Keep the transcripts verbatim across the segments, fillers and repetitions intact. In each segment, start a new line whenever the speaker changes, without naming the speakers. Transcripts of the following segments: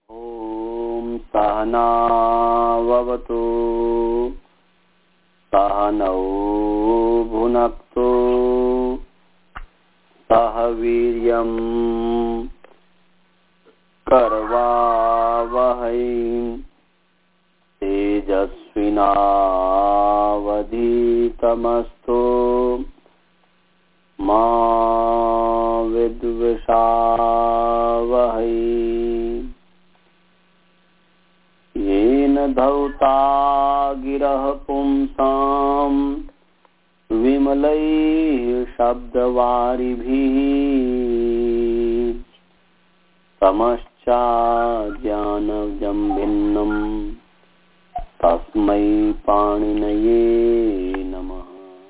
ओम सहनाववतु सहनौ भुनक्तु सह वीर्यं करवावहै तेजस्विनावधीतमस्तु मा विद्विषावहै। येन धौता गिरः पुंसां विमलैः शब्दवारिभिः तमश्चाज्ञानजं भिन्नं तस्मै पाणिनये नमः।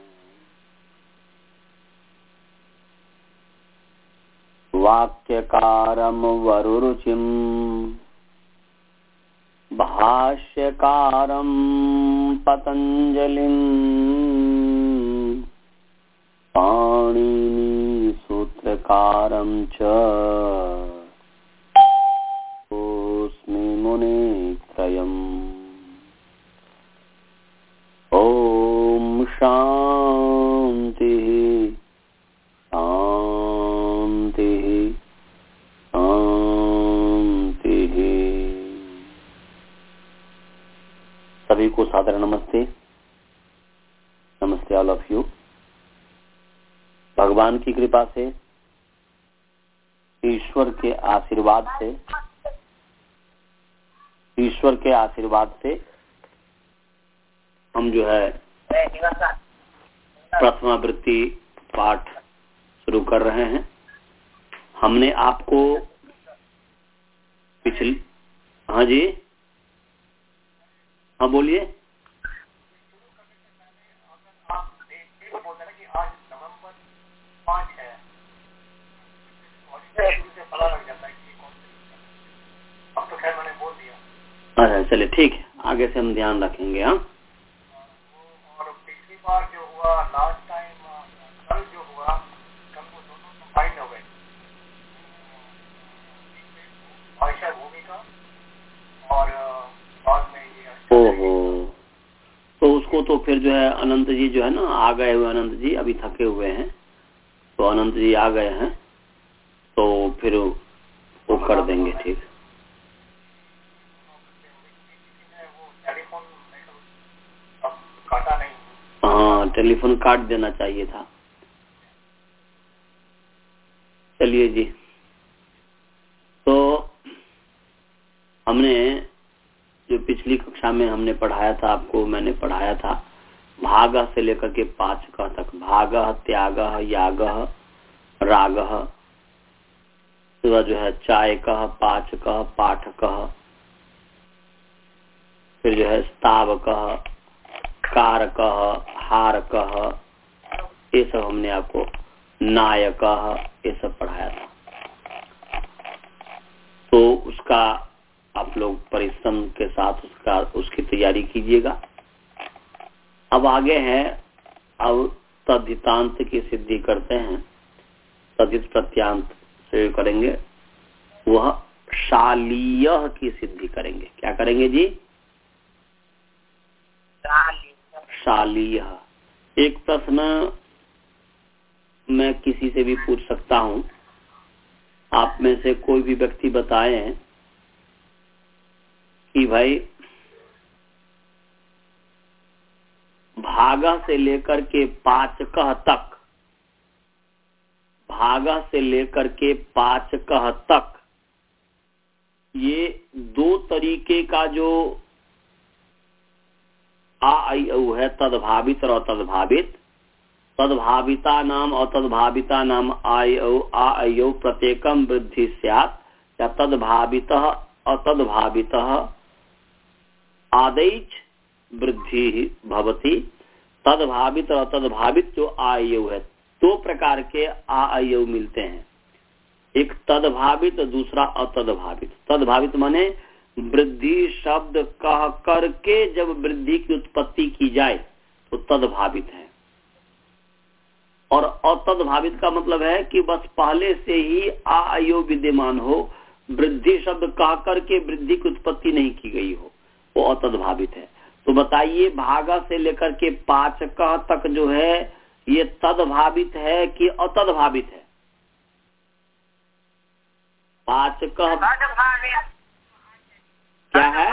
वाक्यकारं वरुरुचिं भाष्यकारं पतञ्जलिं पाणिनि सूत्रकारं च ओस्मि मुनित्रयम्। ॐ शान्तिः शान्तिः शान्तिः। सभी को सादर नमस्ते। नमस्ते ऑल ऑफ यू। भगवान की कृपा से, ईश्वर के आशीर्वाद से, ईश्वर के आशीर्वाद से हम जो है प्रथमावृत्ति पाठ शुरू कर रहे हैं। हमने आपको पिछली हाँ जी हाँ बोलिए। अच्छा चलिए ठीक है, आगे से हम ध्यान रखेंगे। हाँ
और पिछली बार जो हुआ लास्ट टाइम कल जो हुआ कल वो दोनों कंबाइंड हो गए, भाषा भूमिका और बाद में ये।
ओहो, तो उसको तो फिर जो है अनंत जी जो है ना आ गए हुए, अनंत जी अभी थके हुए हैं, तो अनंत जी आ गए हैं तो फिर वो कर देंगे। ठीक। हाँ टेलीफोन काट देना चाहिए था। चलिए जी, तो हमने जो पिछली कक्षा में हमने पढ़ाया था, आपको मैंने पढ़ाया था भागः से लेकर के पाचकः तक। भागः, त्यागः, यागः, रागः, तो जो है चायकः, पाचकः, पाठकः, फिर जो है स्तावकः, कारकः, हारकः, ये सब हमने आपको, नायकः, ये सब पढ़ाया था। तो उसका आप लोग परिश्रम के साथ उसका उसकी तैयारी कीजिएगा। अब आगे है, अब तद्धितांत की सिद्धि करते हैं। तद्धित प्रत्यांत से करेंगे, वह शालीय की सिद्धि करेंगे। क्या करेंगे जी? शालीय। एक प्रश्न मैं किसी से भी पूछ सकता हूं, आप में से कोई भी व्यक्ति बताए कि भाई भागा से लेकर के पाचकः तक, भागा से लेकर के पाचकः तक, ये दो तरीके का जो आ आई औ है, तद्भावित और अतद्भावित। तद्भाविता नाम और तद्भाविता नाम आई औ आ आई औ प्रत्येकम वृद्धि स्यात्, या तद्भावितः अतद्भावितः आदैच वृद्धि भवति। तद्भावित और तद्भावित जो आ आई औ है, दो प्रकार के आ आई औ मिलते हैं, एक तद्भावित, दूसरा अतद्भावित। तद्भावित माने वृद्धि शब्द कह करके जब वृद्धि की उत्पत्ति की जाए तो तद्भावित है, और अतद्भावित का मतलब है कि बस पहले से ही आ आयो विद्यमान हो, वृद्धि शब्द कह करके वृद्धि की उत्पत्ति नहीं की गई हो, वो अतद्भावित है। तो बताइए भागा से लेकर के पाचक तक जो है ये तद्भावित है कि अतद्भावित है? पाचक क्या है?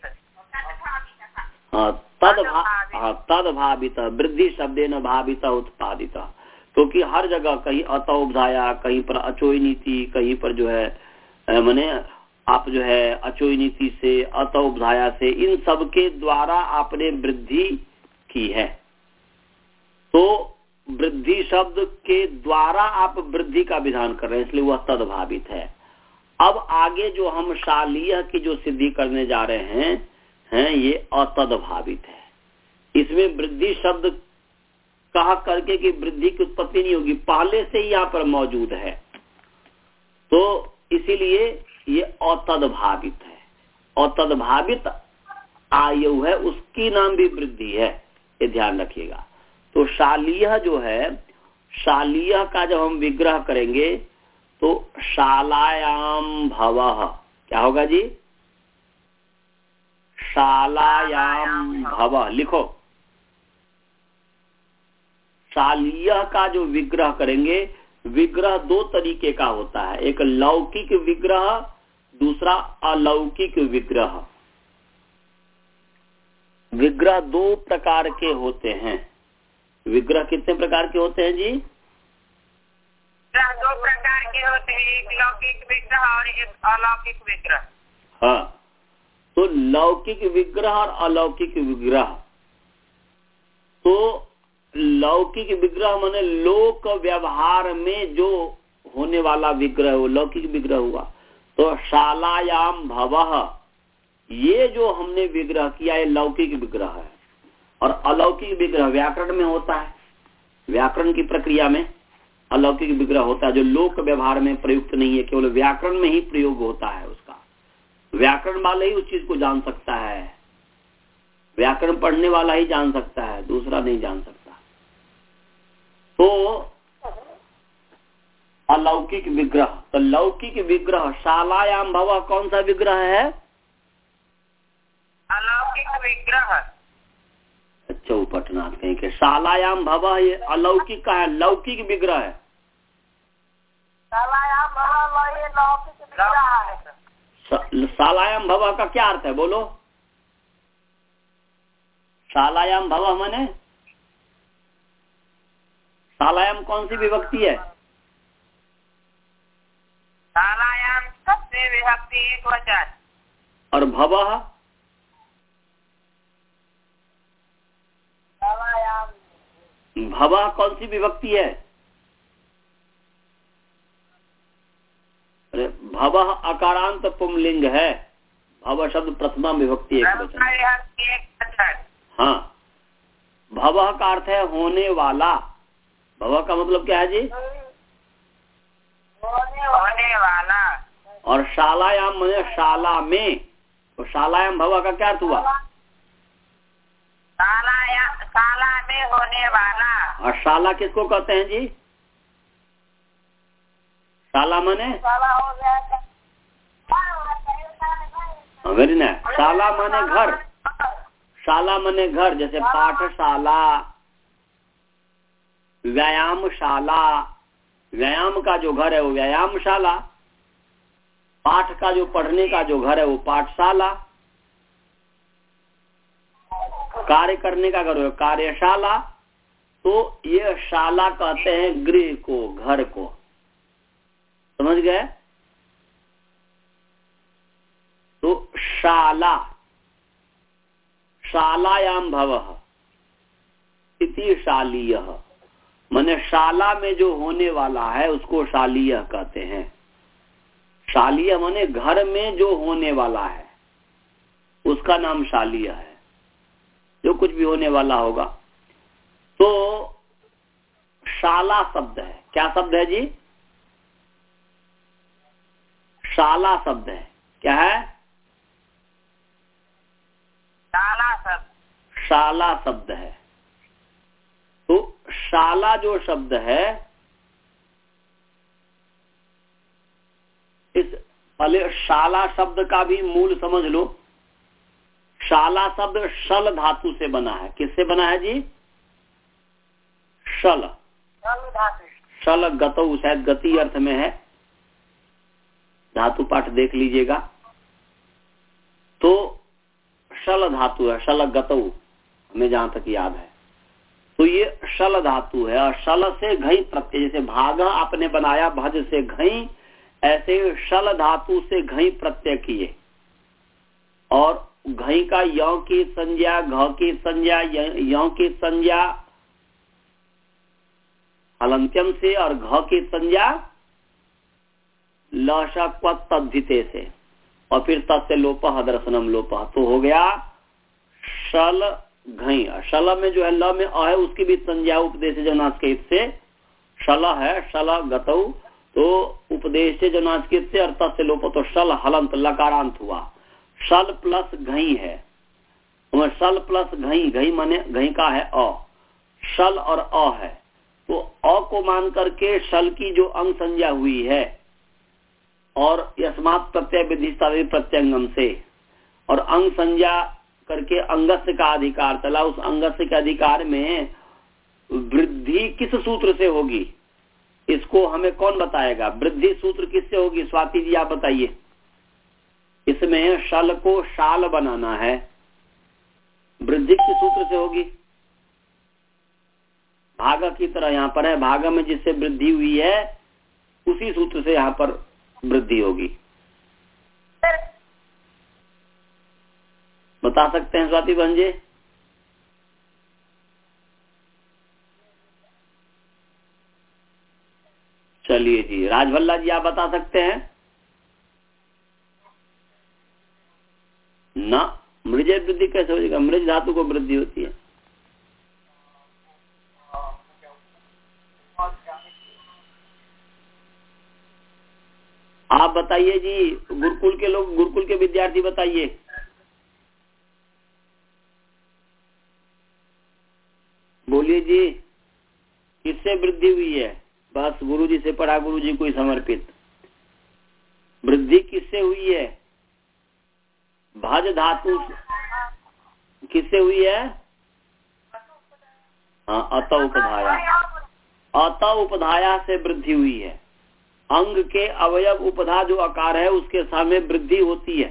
हाँ तद्भा हाँ तद्भावित, वृद्धि शब्दे न भावित उत्पादित, क्योंकि हर जगह कहीं अत उपधाया, कहीं पर अचोई नीति, कहीं पर जो है माने आप जो है अचोई नीति से, अत उपधाया से, इन सब के द्वारा आपने वृद्धि की है। तो वृद्धि शब्द के द्वारा आप वृद्धि का विधान कर रहे हैं, इसलिए वह तद्भावित है। अब आगे जो हम शालीय की जो सिद्धि करने जा रहे हैं हैं ये अतद्भावित है। इसमें वृद्धि शब्द कहा करके कि वृद्धि की उत्पत्ति नहीं होगी, पहले से ही यहाँ पर मौजूद है, तो इसीलिए ये अतद्भावित है। अतद्भावित आयु है, उसकी नाम भी वृद्धि है, ये ध्यान रखिएगा। तो शालीय जो है, शालीय का जब हम विग्रह करेंगे तो शालायाम भवः क्या होगा जी? शालायाम भवः लिखो। शालीय का जो विग्रह करेंगे, विग्रह दो तरीके का होता है, एक लौकिक विग्रह, दूसरा अलौकिक विग्रह। विग्रह दो प्रकार के होते हैं। विग्रह कितने प्रकार के होते हैं जी?
दो प्रकार के होते हैं, एक लौकिक विग्रह और एक अलौकिक विग्रह।
हाँ, तो लौकिक विग्रह और अलौकिक विग्रह। तो लौकिक विग्रह माने लोक व्यवहार में जो होने वाला विग्रह हो, लौकिक विग्रह हुआ। तो शालायाम भवः, ये जो हमने विग्रह किया है लौकिक विग्रह है। और अलौकिक विग्रह व्याकरण में होता है, व्याकरण की प्रक्रिया में अलौकिक विग्रह होता है, जो लोक व्यवहार में प्रयुक्त नहीं है, केवल व्याकरण में ही प्रयोग होता है उसका। व्याकरण वाला ही उस चीज को जान सकता है, व्याकरण पढ़ने वाला ही जान सकता है, दूसरा नहीं जान सकता। तो अलौकिक विग्रह, तो लौकिक विग्रह शालायाम भवः कौन सा विग्रह है?
अलौकिक विग्रह।
अच्छा उपटनाथ कहीं के शालायाम भवः ये अलौकिक का है, लौकिक विग्रह है।
शालायाम भवः ये लौकिक विग्रह है।
शालायाम भवः का क्या अर्थ है बोलो? शालायाम भवः माने शालायाम कौन सी विभक्ति है?
शालायाम सबसे विभक्ति एक वचन।
और भवः? भवः कौन सी विभक्ति है? अरे भवः अकारांत पुंलिंग है, भव शब्द प्रथमा विभक्ति एक वचन। हाँ, भवः का अर्थ है होने वाला। भवः का मतलब क्या है जी?
होने वाला।
और शालायाम माने शाला में, तो शालायाम भवः का क्या अर्थ हुआ?
शालायाम शाला में होने वाला।
और शाला किसको कहते हैं जी? शाला माने वेरी नाइस। शाला माने घर, शाला माने घर, जैसे पाठशाला, व्यायामशाला। व्यायाम का जो घर है वो व्यायामशाला, पाठ का जो पढ़ने का जो घर है वो पाठशाला, कार्य करने का घर हो कार्यशाला। तो ये शाला कहते हैं गृह को, घर को, समझ गए? तो शाला, शालायाम भवः इति शालीयः, माने शाला में जो होने वाला है उसको शालीय कहते हैं। शालीय माने घर में जो होने वाला है उसका नाम शालीय है, जो कुछ भी होने वाला होगा। तो शाला शब्द है, क्या शब्द है जी? शाला शब्द है, क्या है?
शाला शब्द।
शाला शब्द है। तो शाला जो शब्द है, इस पहले शाला शब्द का भी मूल समझ लो। शाला शब्द शल धातु से बना है। किससे बना है जी? शल। शल गतौ, शायद गति अर्थ में है, धातु पाठ देख लीजिएगा। तो शल धातु है, शल गतौ, हमें जहां तक याद है। तो ये शल धातु है और शल से घई प्रत्यय, जैसे भागा आपने बनाया भज से घई, ऐसे शल धातु से घई प्रत्यय किए और घई का यौ की संज्ञा, घ की संज्ञा, यौ की संज्ञा हलंत्यम से और घ की संज्ञा लधिते से और फिर तस्य लोप दर्शनम लोप। तो हो गया शल घई। शल में जो है ल में अ है, उसकी भी संज्ञा उपदेश जनास्कृत से शल है, शल गतौ, तो उपदेश जनास्कृत से और तस्य लोप, तो शल हलंत लकारांत हुआ। शल प्लस घई है, शल प्लस घई, घई माने घई का है अ, शल और अ है, तो अ को मान करके शल की जो अंग संज्ञा हुई है और यस्मात् प्रत्यय विधिष्ठा प्रत्यंगम से, और अंग संज्ञा करके अंगस्य का अधिकार चला, उस अंगस्य के अधिकार में वृद्धि किस सूत्र से होगी, इसको हमें कौन बताएगा? वृद्धि सूत्र किससे होगी? स्वाति जी आप बताइए। इसमें शल को शाल बनाना है, वृद्धि किस सूत्र से होगी? भाग की तरह यहाँ पर है, भाग में जिससे वृद्धि हुई है उसी सूत्र से यहाँ पर वृद्धि होगी। बता सकते हैं स्वाति बहन जी? चलिए जी, राजभल्ला जी आप बता सकते हैं ना? मृज वृद्धि कैसे हो जाएगा? मृज धातु को वृद्धि होती है। आप बताइए जी, गुरुकुल के लोग, गुरुकुल के विद्यार्थी बताइए। बोलिए जी, किससे वृद्धि हुई है? बस गुरुजी से पढ़ा, गुरुजी को ही समर्पित। वृद्धि किससे हुई है? भज धातु किससे हुई है? हाँ, अत उपधाया, अत उपधाया से वृद्धि हुई है। अंग के अवयव उपधा जो आकार है उसके सामने वृद्धि होती है।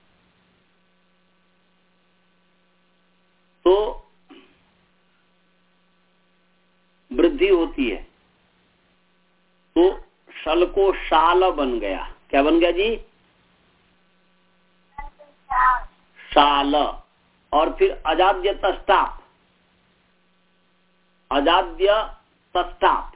तो वृद्धि होती है, तो शल को शाल बन गया। क्या बन गया जी? शाल। और फिर अजाद्य तस्टाप, अजाद्य तस्टाप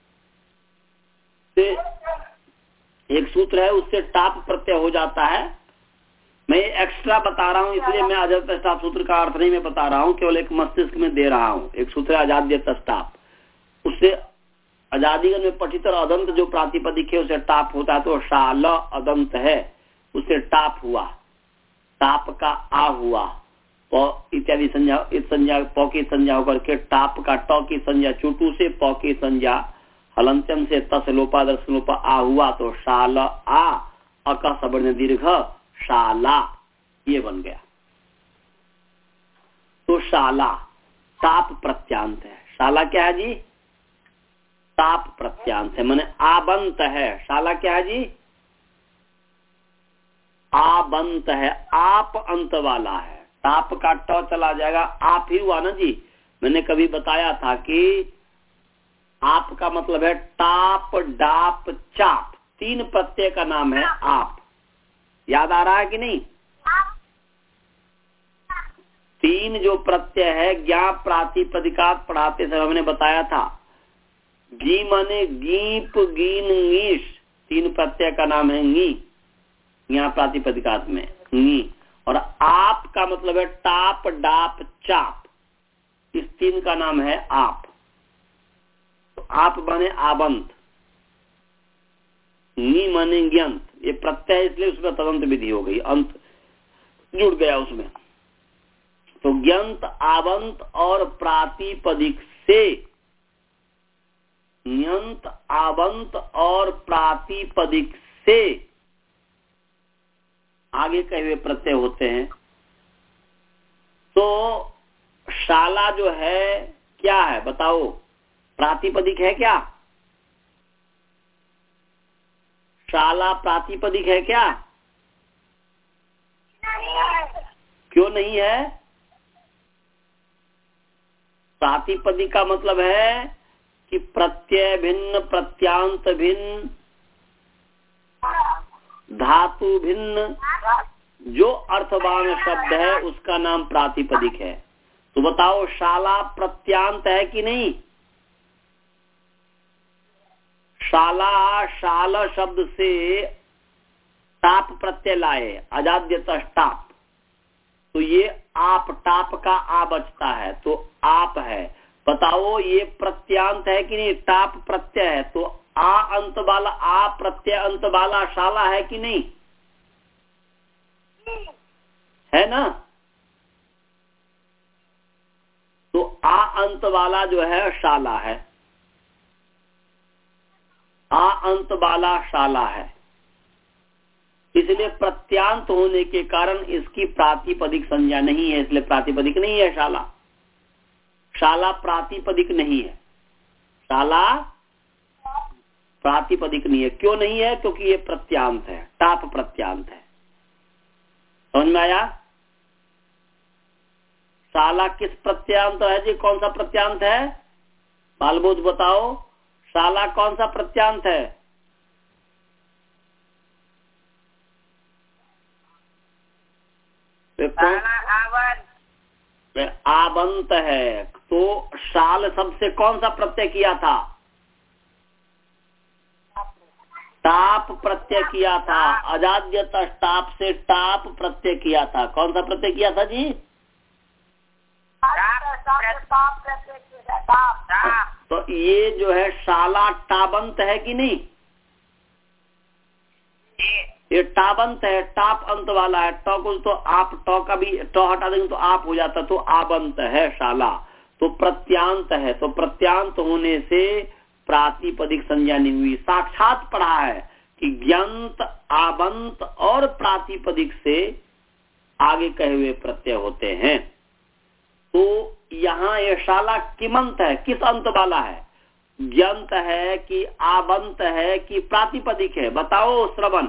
से एक सूत्र है, उससे टाप प्रत्यय हो जाता है। मैं एक्स्ट्रा बता रहा हूं, इसलिए मैं अजाद्य तस्टाप सूत्र का अर्थ नहीं मैं बता रहा हूं, केवल एक मस्तिष्क में दे रहा हूं। एक सूत्र है अजाद्य तस्टाप, उससे अजादिगण में पठित और अदंत जो प्रातिपदिक है उसे टाप होता है। तो शाल अदंत है, उससे टाप हुआ, टाप का आ हुआ, इत्यादि संज्ञा, इस संज्ञा पौ की संज्ञा होकर के टाप का ट की संज्ञा, चुटू से पौ की संज्ञा, हलंत्यम से तस लोपा दर्शन लोपा आ हुआ, तो शाल आ, अका सवर्ण दीर्घ शाला, ये बन गया। तो शाला ताप प्रत्यांत है। शाला क्या है जी? ताप प्रत्यांत है, माने आबंत है। शाला क्या है जी? आबंत है, आप अंत वाला है। ताप का ट चला जाएगा, आप ही हुआ ना जी। मैंने कभी बताया था कि आप का मतलब है टाप डाप चाप, तीन प्रत्यय का नाम है आप। याद आ रहा है कि नहीं? तीन जो प्रत्यय है, ज्ञा प्रातिपदिकात पढ़ाते समय हमने बताया था। गी माने गीप गीन गीश, तीन प्रत्यय का नाम है गी, ज्ञा प्रातिपदिकात में गी। और आप का मतलब है टाप डाप चाप, इस तीन का नाम है आप। तो आप माने आबंत, नी माने ज्ञंत, ये प्रत्यय इसलिए उसमें तदंत विधि हो गई, अंत जुड़ गया उसमें। तो ज्ञंत आबंत और प्रातिपदिक से, न्यंत आबंत और प्रातिपदिक से आगे कहे हुए प्रत्यय होते हैं। तो शाला जो है क्या है बताओ, प्रातिपदिक है क्या? शाला प्रातिपदिक है क्या? क्यों नहीं है? प्रातिपदिक का मतलब है कि प्रत्यय भिन्न, प्रत्यांत भिन्न, धातु भिन्न, जो अर्थवान शब्द है उसका नाम प्रातिपदिक है। तो बताओ शाला प्रत्यांत है कि नहीं? शाला शाल शब्द से टाप प्रत्यय लाए, अजाद्यत टाप, तो ये आप टाप का आ बचता है तो आप है। बताओ ये प्रत्यांत है कि नहीं? टाप प्रत्यय है तो आ अंत वाला, आ प्रत्यय अंत वाला शाला है कि नहीं? है ना? तो आ अंत वाला जो है शाला है, आ अंत वाला शाला है। इसलिए प्रत्यांत होने के कारण इसकी प्रातिपदिक संज्ञा नहीं है, इसलिए प्रातिपदिक नहीं है शाला। शाला प्रातिपदिक नहीं है, शाला प्रातिपदिक नहीं है। क्यों नहीं है? क्योंकि ये प्रत्यांत है, टाप प्रत्यांत है। समझ में आया? शाला किस प्रत्यांत है जी? कौन सा प्रत्यांत है? बालबोध बताओ, शाला कौन सा प्रत्यांत है? आबंत है। तो शाल सबसे कौन सा प्रत्यय किया था? टाप प्रत्यय किया था। अजाद्यत टाप से टाप प्रत्यय किया था। कौन सा प्रत्यय किया था जी? तो ये जो है शाला टाबंत है कि नहीं? ये टाबंत है, टाप अंत वाला है। टॉ को तो आप, टॉ का भी टॉ हटा देंगे तो आप हो जाता, तो आबंत है शाला। तो प्रत्यांत है, तो प्रत्यांत होने से प्रातिपदिक संज्ञा नहीं हुई। साक्षात पढ़ा है कि ज्ञंत, आबंत और प्रातिपदिक से आगे कहे हुए प्रत्यय होते हैं। तो यहाँ ये शाला किमंत है, किस अंत वाला है? ज्ञंत है कि आबंत है कि प्रातिपदिक है? बताओ श्रवण,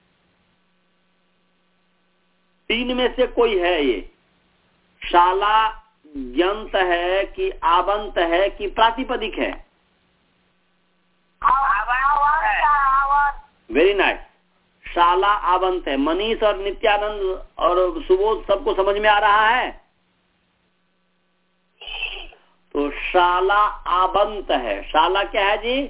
तीन में से कोई है ये? शाला ज्ञंत है कि आबंत है कि प्रातिपदिक है? वेरी नाइस, शाला आबंत है। मनीष और नित्यानंद और सुबोध सबको समझ में आ रहा है? तो शाला आबंत है। शाला क्या है जी?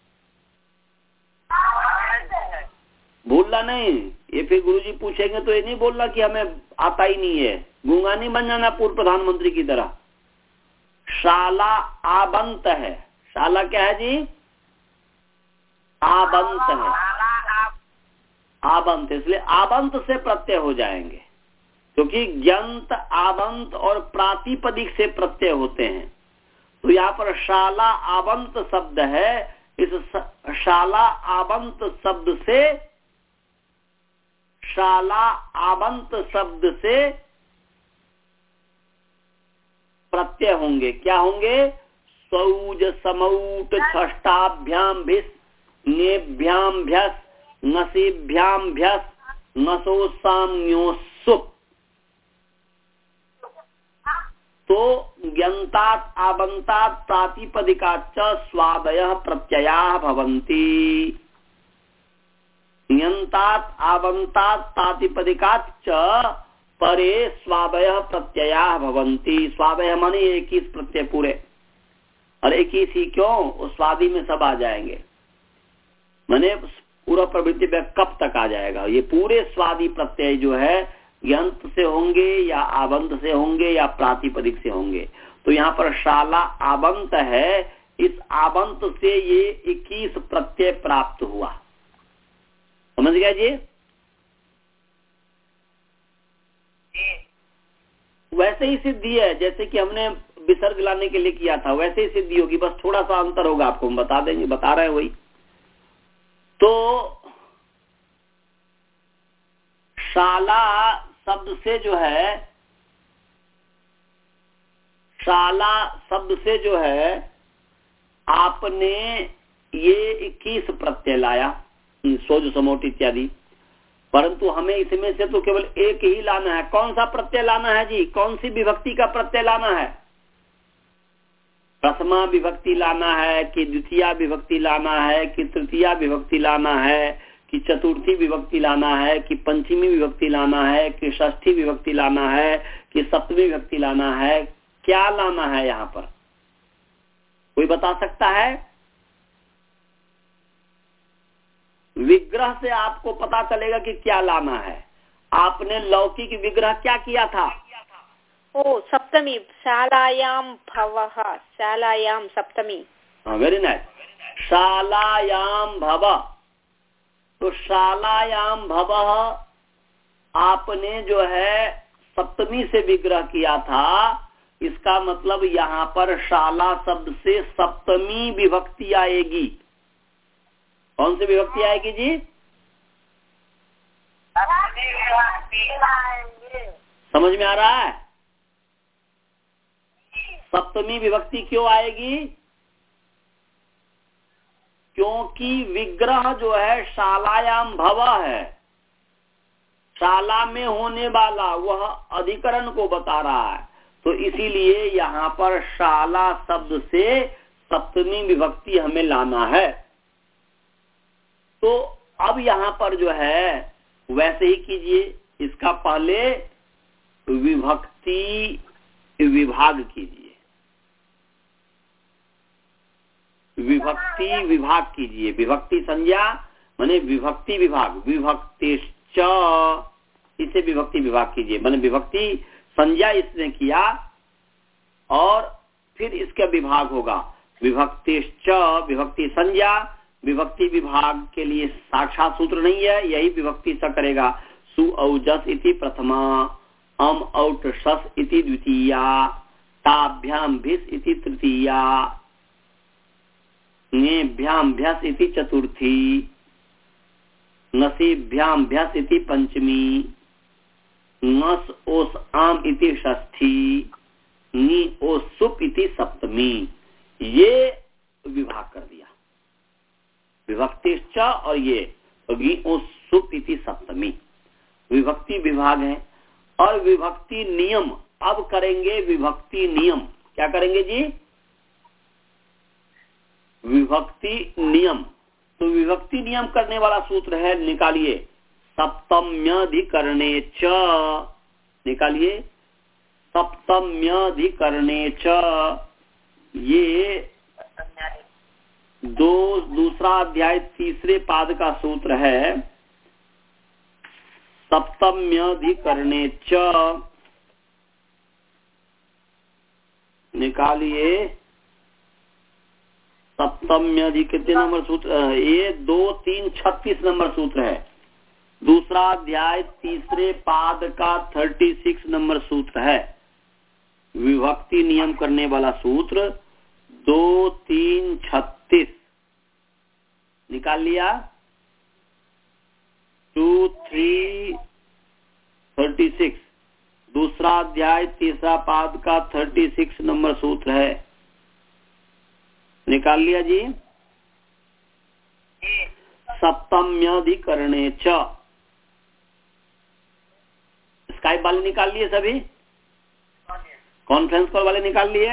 भूलना नहीं, ये फिर गुरुजी पूछेंगे तो ये नहीं बोलना कि हमें आता ही नहीं है। गूंगा नहीं बन जाना पूर्व प्रधानमंत्री की तरह। शाला आबंत है। शाला क्या है जी? आबंत है, आबंत। इसलिए आबंत से प्रत्यय हो जाएंगे, क्योंकि ज्ञंत, आबंत और प्रातिपदिक से प्रत्यय होते हैं। तो यहाँ पर शाला आबंत शब्द है। इस शाला आबंत शब्द से, शाला आबंत शब्द से प्रत्यय होंगे। क्या होंगे? सौज, समौट, छष्टाभ्याम भिस, नेभ्याम भ्यस, नसीभ्याम भ्यस, नसो साम्यो सुप। तो ज्ञंतात, आबंतात, प्रातिपदिकाच्च स्वादयः प्रत्ययाः भवन्ति। ज्ञंतात, आबंतात, प्रातिपदिकाच्च परे स्वादयः प्रत्ययाः भवन्ति। स्वादय माने इक्कीस प्रत्यय पूरे, और इक्कीस ही क्यों, उस स्वादी में सब आ जाएंगे। माने पूरा प्रवृत्ति में कब तक आ जाएगा? ये पूरे स्वादी प्रत्यय जो है यंत से होंगे या आबंत से होंगे या प्रातिपदिक से होंगे। तो यहाँ पर शाला आबंत है, इस आबंत से ये इक्कीस प्रत्यय प्राप्त हुआ। समझ गया जी? वैसे ही सिद्धि है जैसे कि हमने विसर्ग लाने के लिए किया था, वैसे ही सिद्धि होगी, बस थोड़ा सा अंतर होगा, आपको हम बता देंगे, बता रहे हैं वही। तो शाला शब्द से जो है शाला शब्द से जो है आपने ये इक्कीस प्रत्यय लाया, सोज समोट इत्यादि, परंतु हमें इसमें से तो केवल एक ही लाना है। कौन सा प्रत्यय लाना है जी? कौन सी विभक्ति का प्रत्यय लाना है? प्रथमा विभक्ति लाना है कि द्वितीय विभक्ति लाना है कि तृतीया विभक्ति लाना है कि चतुर्थी विभक्ति लाना है कि पंचमी विभक्ति लाना है कि षष्ठी विभक्ति लाना है कि सप्तमी विभक्ति लाना है? क्या लाना है यहाँ पर? कोई बता सकता है? विग्रह से आपको पता चलेगा कि क्या लाना है। आपने लौकिक विग्रह क्या किया था?
ओ सप्तमी, शालायाम भवः, शालायाम सप्तमी।
हाँ, वेरी नाइस। शालायाम भव, तो शालायाम भवः आपने जो है सप्तमी से विग्रह किया था। इसका मतलब यहाँ पर शाला शब्द से सप्तमी विभक्ति आएगी। कौन सी विभक्ति आएगी जी? समझ में आ रहा है? सप्तमी विभक्ति क्यों आएगी? क्योंकि विग्रह जो है शालायाम भव है, शाला में होने वाला वह अधिकरण को बता रहा है, तो इसीलिए यहाँ पर शाला शब्द से सप्तमी विभक्ति हमें लाना है। तो अब यहाँ पर जो है वैसे ही कीजिए, इसका पहले विभक्ति विभाग कीजिए, विभक्ति विभाग कीजिए। विभक्ति संज्ञा माने विभक्ति विभाग, विभक्तिश्च, इसे विभक्ति विभाग कीजिए। माने विभक्ति संज्ञा इसने किया और फिर इसका विभाग होगा। विभक्तिश्च, विभक्ति संज्ञा, विभक्ति विभाग के लिए साक्षात सूत्र नहीं है, यही विभक्ति स करेगा। सु औजस इति प्रथमा, अम औट शस इति द्वितीया, ताभ्याम भिस इति तृतीया, ङेभ्याम भ्यस इति चतुर्थी, नसीभ्याम भ्यस इति पंचमी, ङस ओस आम इति षष्ठी, नी ओस सुप इति सप्तमी। ये विभाग कर दिया, विभक्तिश्च और ये गी ओस सुप इति सप्तमी विभक्ति विभाग है। और विभक्ति नियम अब करेंगे। विभक्ति नियम क्या करेंगे जी? विभक्ति नियम। तो विभक्ति नियम करने वाला सूत्र है, निकालिए। सप्तम्यधिकरणे च, निकालिए। सप्तम्यधिकरणे च, ये दो दूसरा अध्याय तीसरे पाद का सूत्र है। सप्तम्यधिकरणे च, निकालिए। सप्तम्यधि कितने नंबर सूत्र? ये दो तीन छत्तीस नंबर सूत्र है। दूसरा अध्याय तीसरे पाद का थर्टी सिक्स नंबर सूत्र है। विभक्ति नियम करने वाला सूत्र दो तीन छत्तीस निकाल लिया। टू थ्री थर्टी सिक्स, दूसरा अध्याय तीसरा पाद का थर्टी सिक्स नंबर सूत्र है। निकाल लिया जी। सप्तम्यधिकरणे च, स्काइप वाले निकाल लिए सभी? कॉन्फ्रेंस कॉल वाले निकाल लिए?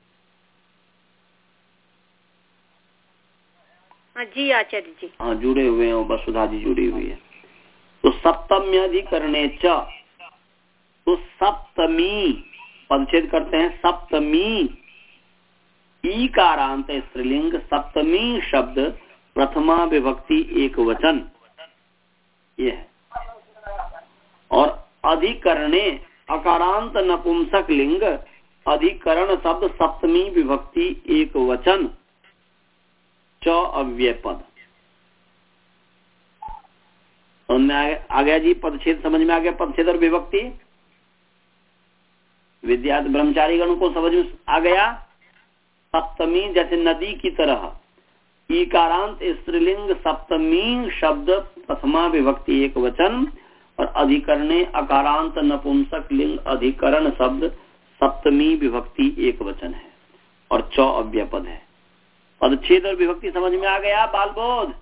जी आचार्य जी।
हाँ, जुड़े हुए हैं, वसुधा जी जुड़ी हुई है। तो सप्तम्यधिकरणे च, तो सप्तमी पदच्छेद करते हैं। सप्तमी ईकारांत स्त्रीलिंग, सप्तमी शब्द प्रथमा विभक्ति एक वचन, ये है। और अधिकरणे अकारांत नपुंसक लिंग, अधिकरण शब्द सप्तमी विभक्ति एक वचन, च अव्यय पद। आ गया जी पदच्छेद, समझ में आ गया पदच्छेद और विभक्ति? विद्यार्थी ब्रह्मचारी गण को समझ में आ गया? सप्तमी जैसे नदी की तरह, ईकारांत स्त्रीलिंग सप्तमी शब्द प्रथमा विभक्ति एक वचन, और अधिकरणे अकारांत नपुंसक लिंग अधिकरण शब्द सप्तमी विभक्ति एक वचन है और चौ अव्यय पद है। पदच्छेद और विभक्ति समझ में आ गया बाल बोध?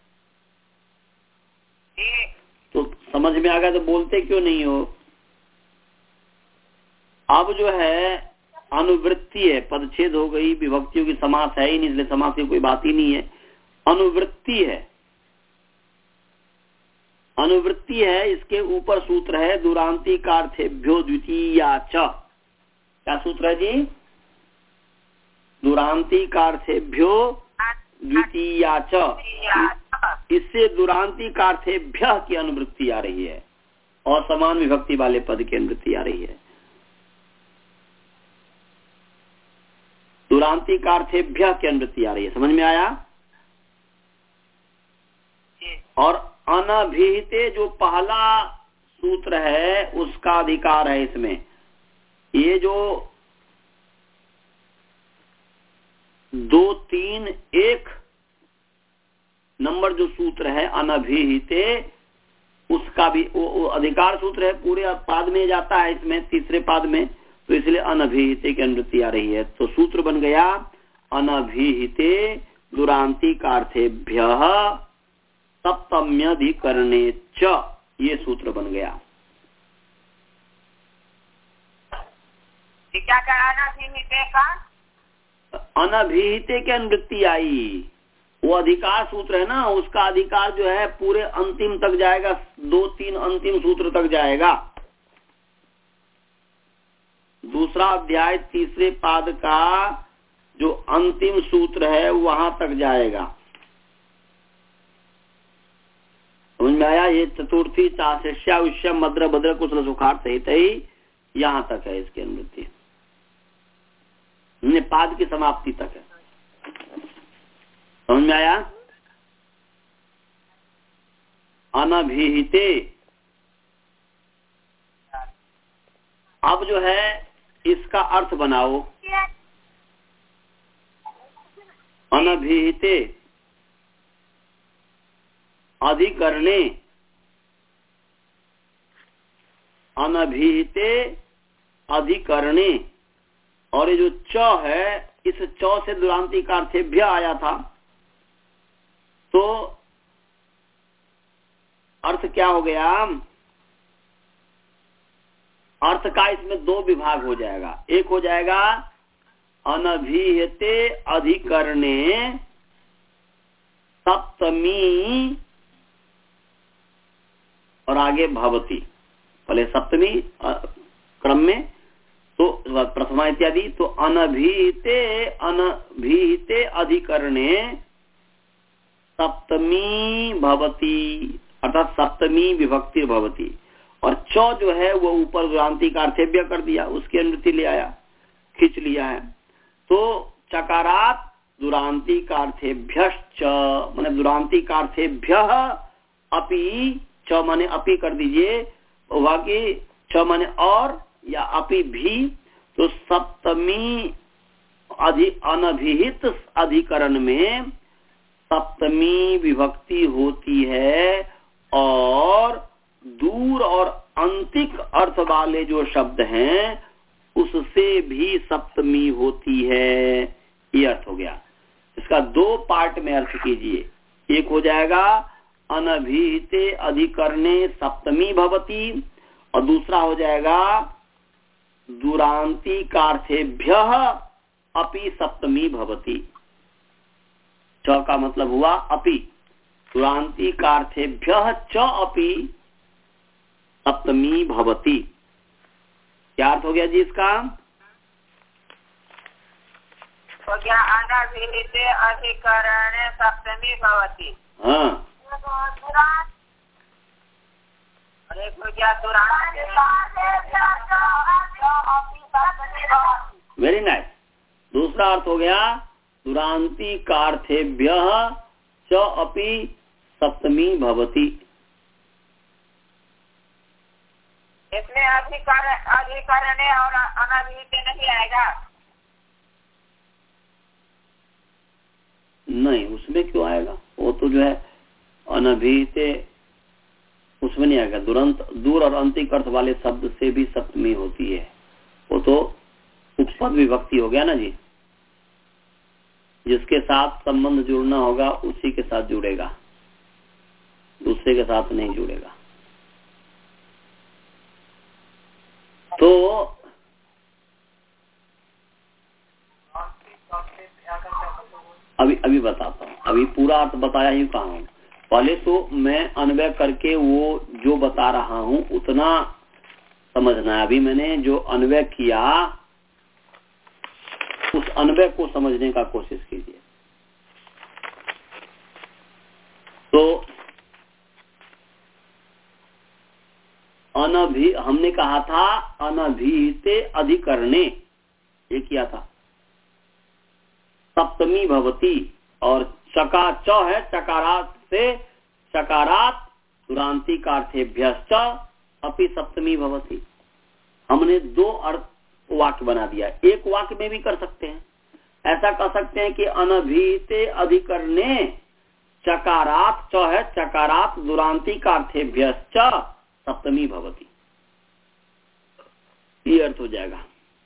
तो समझ में आ गया तो बोलते क्यों नहीं हो? अब जो है अनुवृत्ति है, पदच्छेद हो गई, विभक्तियों की समास है ही नहीं, इसलिए समास की कोई बात ही नहीं है। अनुवृत्ति है, अनुवृत्ति है, इसके ऊपर सूत्र है दुरांती कार्थेभ्यो द्वितीया च। क्या सूत्र है जी? दुरांती कार्थेभ्यो द्वितीया च। इससे दुरांती कार्थेभ्य की अनुवृत्ति आ रही है और समान विभक्ति वाले पद की अनुवृत्ति आ रही है। दुरांती कार्थेभ्य की अनुवृत्ति आ रही है, समझ में आया? और अनभिहिते जो पहला सूत्र है उसका अधिकार है इसमें। ये जो दो तीन एक नंबर जो सूत्र है अनभिहिते, उसका भी वो, वो अधिकार सूत्र है, पूरे पाद में जाता है इसमें, तीसरे पाद में, तो इसलिए अनभिहिते की अनुवृत्ति आ रही है। तो सूत्र बन गया अनभिहिते दुरांती कार्थेभ्यः सप्तम्यधिकरणे च, ये सूत्र बन गया।
क्या कराना अनभिहिते का?
अनभिहिते की अनुवृत्ति आई, वो अधिकार सूत्र है ना, उसका अधिकार जो है पूरे अंतिम तक जाएगा, दो तीन अंतिम सूत्र तक जाएगा। दूसरा अध्याय तीसरे पाद का जो अंतिम सूत्र है वहां तक जाएगा। समझ में आया? ये चतुर्थी चाशिष्या विषय मद्र भद्र कुशल सुखार सहित ही यहाँ तक है इसकी अनुवृत्ति, पाद की समाप्ति तक है। समझ में आया? अनभिहिते अब जो है इसका अर्थ बनाओ। अनभिहिते अधिकरणे, अनभिहिते अधिकरणे, और ये जो च है इस च से दुरांती कार्थेभ्य आया था, तो अर्थ क्या हो गया? अर्थ का इसमें दो विभाग हो जाएगा। एक हो जाएगा अनभिहिते अधिकरणे सप्तमी और आगे भवती, पहले सप्तमी क्रम में, तो प्रथमा इत्यादि, तो अनभिहिते अनभिहिते अधिकरणे सप्तमी भवती, अर्थात सप्तमी विभक्ति भवती, और च जो है वो ऊपर दुरांती कार्थेभ्य कर दिया, उसकी अनुवृत्ति ले आया, खींच लिया है। तो चकारात दुरांती कार्थेभ्यश्च, माने दुरांती कार्थेभ्य अपि, च माने अपि कर दीजिए, होगा कि च माने और या अपि भी, तो सप्तमी अधि अनभिहित अधिकरण में सप्तमी विभक्ति होती है, और दूर और अंतिक अर्थ वाले जो शब्द हैं उससे भी सप्तमी होती है। ये अर्थ हो गया। इसका दो पार्ट में अर्थ कीजिए। एक हो जाएगा अनभिहिते अधिकरणे सप्तमी भवती, और दूसरा हो जाएगा दुरांती कार्थेभ्यः अपि सप्तमी भवती। च का मतलब हुआ अपि, दुरांती कार्थेभ्यः च अपि सप्तमी भवती। क्या अर्थ हो गया जी इसका?
हो गया अनभिहिते अधिकरणे सप्तमी भवती।
हाँ, वेरी नाइस। दूसरा अर्थ हो गया दुरांती कार्थेभ्यः च अपि सप्तमी भवती।
इसमें अधिकरण और अनभिहिते नहीं आएगा?
नहीं, उसमें क्यों आएगा? वो तो जो है अनभिहिते उसमें नहीं आएगा। दुरंत दूर और अंतिक अर्थ वाले शब्द से भी सप्तमी होती है, वो तो उपपद विभक्ति हो गया ना जी। जिसके साथ संबंध जुड़ना होगा उसी के साथ जुड़ेगा, दूसरे के साथ नहीं जुड़ेगा। तो अभी अभी बताता हूँ, अभी पूरा अर्थ बताया ही कहा हूँ। पहले तो मैं अन्वय करके वो जो बता रहा हूँ उतना समझना है। अभी मैंने जो अन्वय किया उस अन्वय को समझने का कोशिश कीजिए। तो अनभि हमने कहा था अनभिहिते अधिकरणे, ये किया था सप्तमी भवती, और चका च है चकारात से चकारात दुरांतिकार्थेभ्यश्च अपि सप्तमी भवती। हमने दो अर्थ वाक्य बना दिया, एक वाक्य में भी कर सकते हैं। ऐसा कर सकते हैं कि अनभिहिते अधिकरणे चकारात च है चकारात दुरांतिकार्थेभ्यश्च सप्तमी भवती, ये अर्थ हो जाएगा।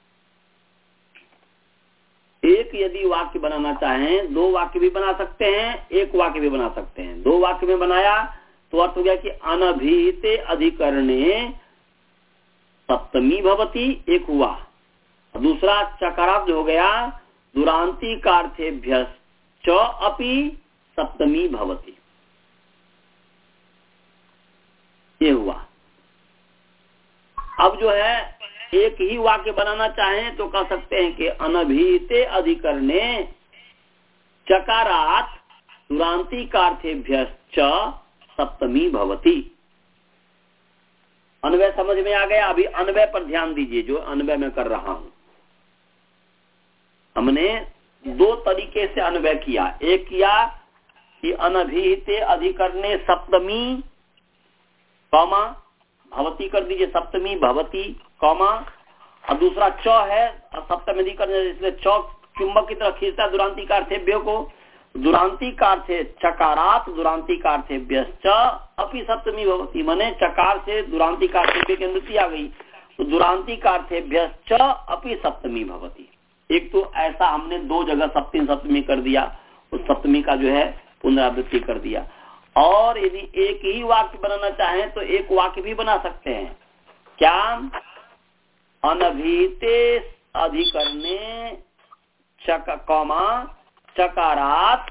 एक यदि वाक्य बनाना चाहें, दो वाक्य भी बना सकते हैं, एक वाक्य भी बना सकते हैं। दो वाक्य में बनाया तो अर्थ हो गया कि अनभिहिते अधिकरणे सप्तमी भवती, एक हुआ। दूसरा चकारात जो हो गया दुरांतिकार्थेभ्यश्च अपि सप्तमी भवती, ये हुआ। अब जो है एक ही वाक्य बनाना चाहें तो कह सकते हैं कि अनभिहिते अधिकरणे चकारात दुरांतिकार्थेभ्यश्च सप्तमी भवती। अन्वय समझ में आ गया। अभी अन्वय पर ध्यान दीजिए, जो अन्वय में कर रहा हूं। हमने दो तरीके से अन्वय किया। एक किया कि अनभिहिते अधिकरणे सप्तमी कौमा भवती कर दीजिए, सप्तमी भवती कौमा, और दूसरा च है सप्तमी अधिकरण, इसलिए च चुंबक की तरह खींचता दुरांतिकार्थेभ्यो को, दुरांतिकार्थे चकारात दुरांतिकार्थेभ्यश्च अपि सप्तमी भवती, माने चकार से दुरांतिकार्थेभ्य की अनुवृत्ति आ गई तो दुरांतिकार्थेभ्यश्च अपि सप्तमी भवती। एक तो ऐसा हमने दो जगह सप्तमी सप्तमी कर दिया, उस सप्तमी का जो है पुनरावृत्ति कर दिया। और यदि एक ही वाक्य बनाना चाहें तो एक वाक्य भी बना सकते हैं। क्या? अनभिहिते अधिकरणे चक कौमा चकारात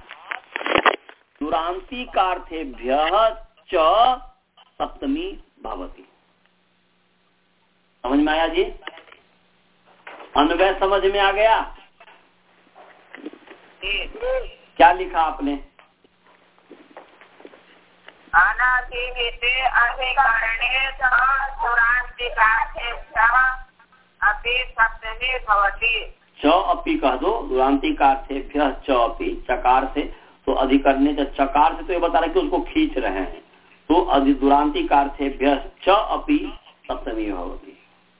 दुरांतिकार्थेभ्यः च सप्तमी भवती। समझ में आया जी? अन्वय समझ में आ गया? क्या लिखा आपने?
अनभिहिते अधिकरणे दुरांतिकार्थेभ्यः अपि सप्तमी भवती।
च अपि कह दो, दुरांतिकार्थेभ्यः च अपि, चकार से तो अधिकरणे, चकार से तो ये बता रहे कि उसको खींच रहे हैं, तो अधि दुरांतिकार्थेभ्यः च अपि सप्तमी भवती,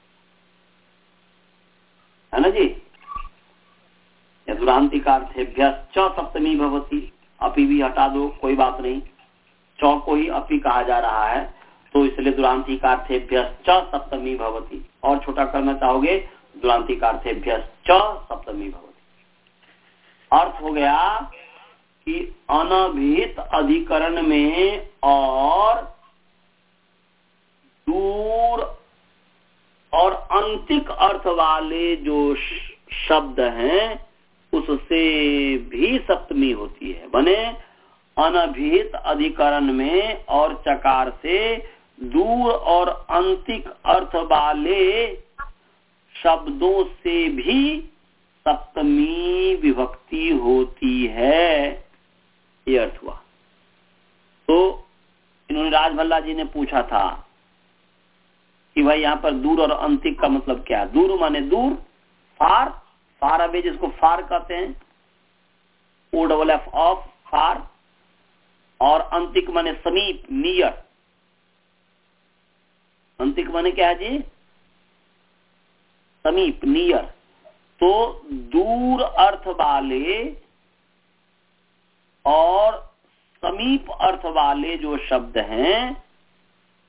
है ना जी? या दुरांतिकार्थेभ्यः च सप्तमी भवती, अपि भी हटा दो, कोई बात नहीं, च को ही अपि कहा जा रहा है तो इसलिए दुरांतिकार्थेभ्यः च सप्तमी भवती। और छोटा करना चाहोगे दुरांतिकार्थेभ्यः च सप्तमी भवती। अर्थ हो गया कि अनभिहित अधिकरण में और दूर और अंतिक अर्थ वाले जो शब्द हैं उससे भी सप्तमी होती है। बने अनभिहित अधिकरण में और चकार से दूर और अंतिक अर्थ वाले शब्दों से भी सप्तमी विभक्ति होती है, ये अर्थ हुआ। तो इन्होंने राजभल्ला जी ने पूछा था कि भाई यहाँ पर दूर और अंतिक का मतलब क्या है? दूर माने दूर, फार, फार अबे जिसको फार कहते हैं, O double F of far, और अंतिक माने समीप, नियर। अंतिक माने क्या है जी? समीप, नियर। तो दूर अर्थ वाले और समीप अर्थ वाले जो शब्द हैं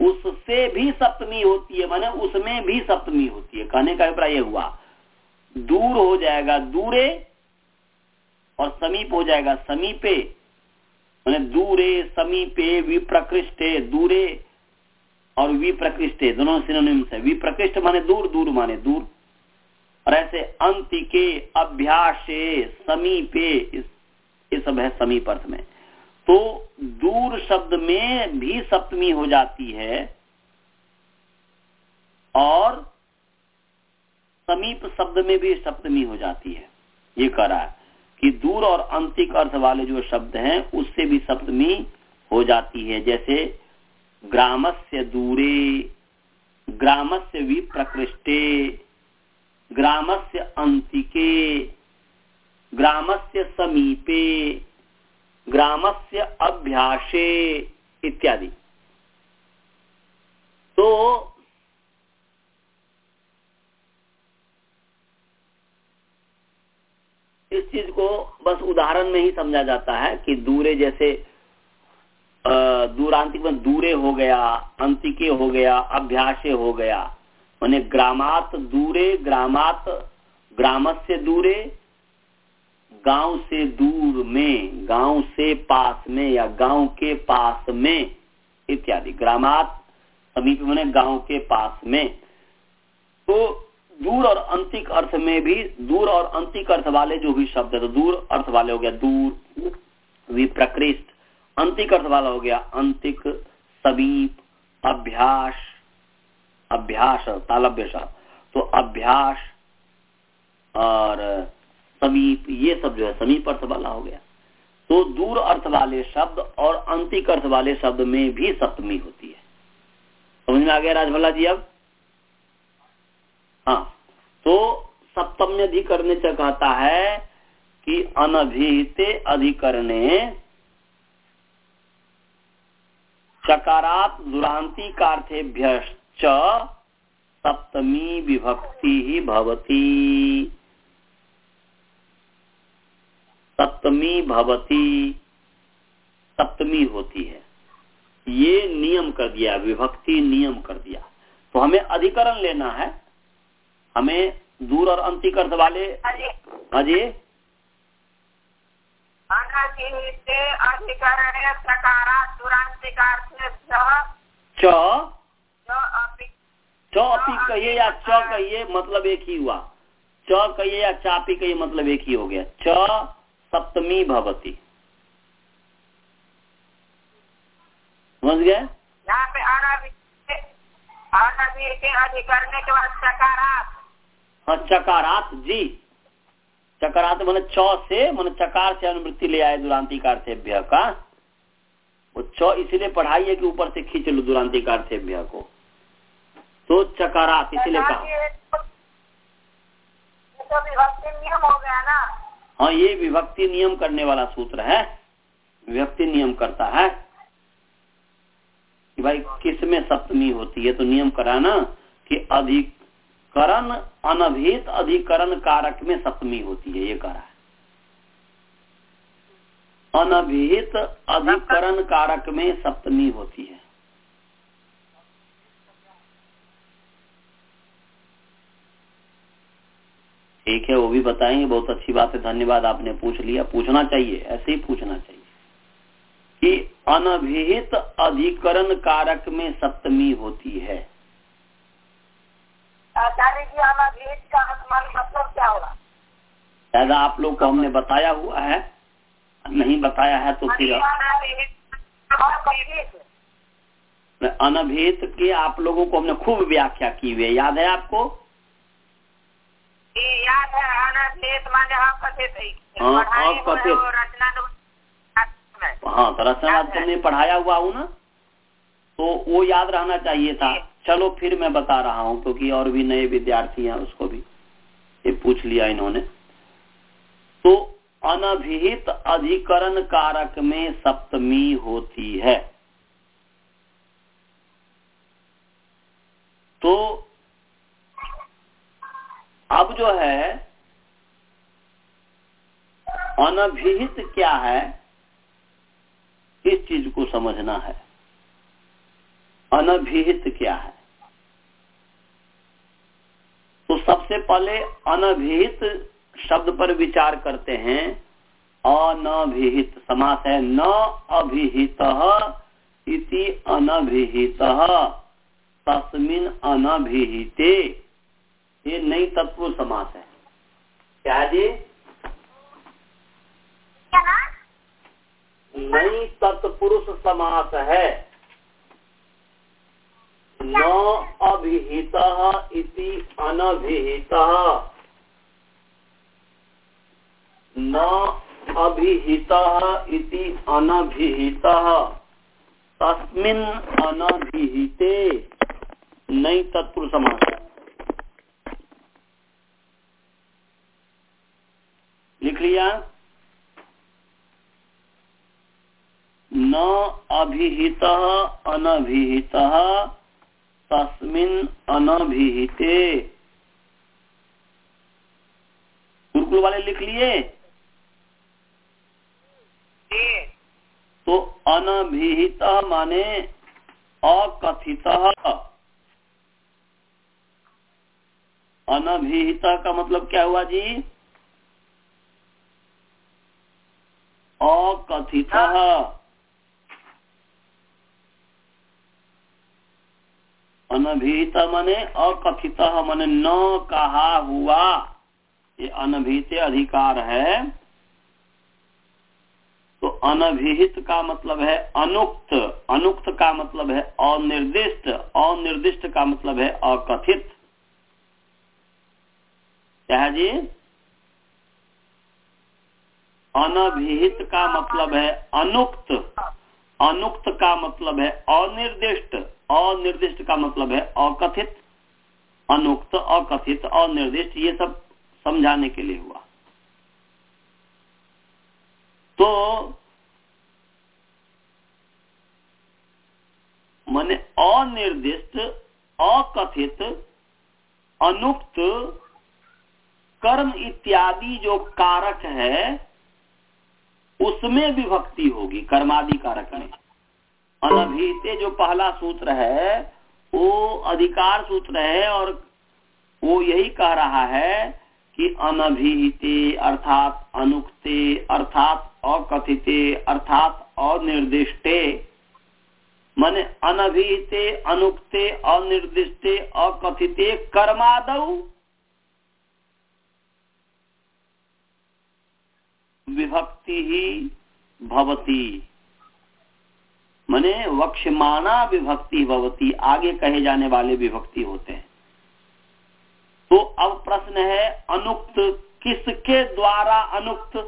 उससे भी सप्तमी होती है, माने उसमें भी सप्तमी होती है। कहने का अभिप्राय यह हुआ, दूर हो जाएगा दूरे और समीप हो जाएगा समीपे, माने दूरे समीपे विप्रकृष्टे, दूरे और विप्रकृष्टे दोनों सिनोनिम्स है। विप्रकृष्ट माने दूर, दूर माने दूर, और ऐसे अंतिके, अभ्यासे, समीपे, ये सब है समीप अर्थ में। तो दूर शब्द में भी सप्तमी हो जाती है और समीप शब्द में भी सप्तमी हो जाती है। ये कह रहा है कि दूर और अंतिक अर्थ वाले जो शब्द हैं उससे भी सप्तमी हो जाती है। जैसे ग्रामस्य दूरे, ग्रामस्य विप्रकृष्टे, ग्रामस्य अंतिके, ग्रामस्य समीपे, ग्रामस्य अभ्यासे इत्यादि। तो इस चीज को बस उदाहरण में ही समझा जाता है कि दूरे जैसे दूरांतिक में दूरे हो गया, अंतिके हो गया, अभ्यासे हो गया, माने ग्रामात दूरे, ग्रामात ग्रामस्य दूरे, गांव से दूर में, गांव से पास में या गांव के पास में इत्यादि। ग्रामात समीप माने गांव के पास में। तो दूर और अंतिक अर्थ में भी, दूर और अंतिक अर्थ वाले जो भी शब्द है, तो दूर अर्थ वाले हो गया दूर, विप्रकृष्ट, अंतिक अर्थ वाला हो गया अंतिक, समीप, अभ्यास, अभ्यास तालव्य सा, तो अभ्यास और समीप, ये सब जो है समीप अर्थ वाला हो गया। तो दूर अर्थ वाले शब्द और अंतिक अर्थ वाले शब्द में भी सप्तमी होती है। समझ में आ गया राजभला जी अब? हाँ, तो सप्तम्यधिकरणे से कहता है कि अनभिहिते अधिकरणे चकारात दुरांतिकार्थेभ्यश्च सप्तमी विभक्ति ही भवति, सप्तमी भवति, सप्तमी होती है। ये नियम कर दिया, विभक्ति नियम कर दिया। तो हमें अधिकरण लेना है, हमें दूर और अंतिक अर्थ वाले। हाँ जी,
अधिकरणे चकारात दुरांतिकार्थेभ्यः
च च अपी कहिए या च कहिए, मतलब एक ही हुआ। च कहिए या चापी कहिए, मतलब एक ही हो गया। च सप्तमी भवती, समझ गए?
यहाँ पे अनभिहित के अधिकरणे के बाद चकारात।
हाँ, चकारात जी, चकारात मैंने च से, मैंने चकार से अनुवृत्ति ले आए दुरांतिकार्थेभ्य का। वो च इसलिए पढ़ाई है कि ऊपर से खींच लो दुरांतिकार्थेभ्य को, तो चकारात इसलिए कहा।
तो विभक्ति नियम हो गया ना?
हाँ, ये विभक्ति नियम करने वाला सूत्र है, विभक्ति नियम करता है कि भाई किस में सप्तमी होती है। तो नियम करा ना कि अधिकरण अनभिहित अधिकरण कारक में सप्तमी होती है, ये करा है। अनभिहित अधिकरण कारक में सप्तमी होती है। ठीक है, वो भी बताएंगे। बहुत अच्छी बात है, धन्यवाद, आपने पूछ लिया। पूछना चाहिए, ऐसे ही पूछना चाहिए कि अनभिहित अधिकरण कारक में सप्तमी होती है।
आचार्य जी, अनभिहित का मतलब क्या होगा?
शायद आप लोग को हमने बताया हुआ है, नहीं बताया है तो फिर अनभिहित के आप लोगों को हमने खूब व्याख्या की हुई है, याद है आपको?
याद है। अनभिहित माने अकथित,
हाँ, अकथित। हाँ, तो रचना तुमने पढ़ाया हुआ हूँ ना, तो वो याद रहना चाहिए था। चलो फिर मैं बता रहा हूँ, क्योंकि और भी नए विद्यार्थी हैं, उसको भी ये पूछ लिया इन्होंने। तो अनभिहित अधिकरण कारक में सप्तमी होती है। तो अब जो है अनभिहित क्या है, इस चीज को समझना है। अनभिहित क्या है? तो सबसे पहले अनभिहित शब्द पर विचार करते हैं। अनभिहित समास है, न अभिहितः इति अनभिहितः तस्मिन् अनभिहिते। ये नई तत्पुरुष समास है। क्या जी? नई तत्पुरुष समास है। न अभिहितः इति अनभिहितः, न अभिहितः इति अनभिहितः तस्मिन् अनभिहिते। नई तत्पुरुष समास है। लिख लिया? न अभिहितः अनभिहितः तस्मिन् अनभिहिते। गुरुकुल वाले लिख लिए? तो अनभिहितः माने अकथितः। अनभिहितः का मतलब क्या हुआ जी? अकथितः। अनभिहित माने अकथित माने न कहा हुआ। ये अनभिहित अधिकार है। तो अनभिहित का मतलब है अनुक्त, अनुक्त का मतलब है अनिर्दिष्ट, अनिर्दिष्ट का मतलब है अकथित। क्या है जी? अनभिहित का मतलब है अनुक्त, अनुक्त का मतलब है अनिर्दिष्ट, अनिर्दिष्ट का मतलब है अकथित। अनुक्त, अकथित, अनिर्दिष्ट, ये सब समझाने के लिए हुआ। तो माने अनिर्दिष्ट, अकथित, अनुक्त कर्म इत्यादि जो कारक है उसमें विभक्ति होगी, कर्मादि कारक में। अनभिहिते जो पहला सूत्र है वो अधिकार सूत्र है और वो यही कह रहा है कि अनभिहिते अर्थात अनुक्ते अर्थात अकथिते अर्थात अनिर्दिष्टे। माने अनभिहिते अनुक्ते अनिर्दिष्टे अकथिते कर्मादौ विभक्ति ही भवती। माने वक्ष्यमाणा विभक्ति भवती, आगे कहे जाने वाले विभक्ति होते हैं। तो अब प्रश्न है अनुक्त किसके द्वारा अनुक्त,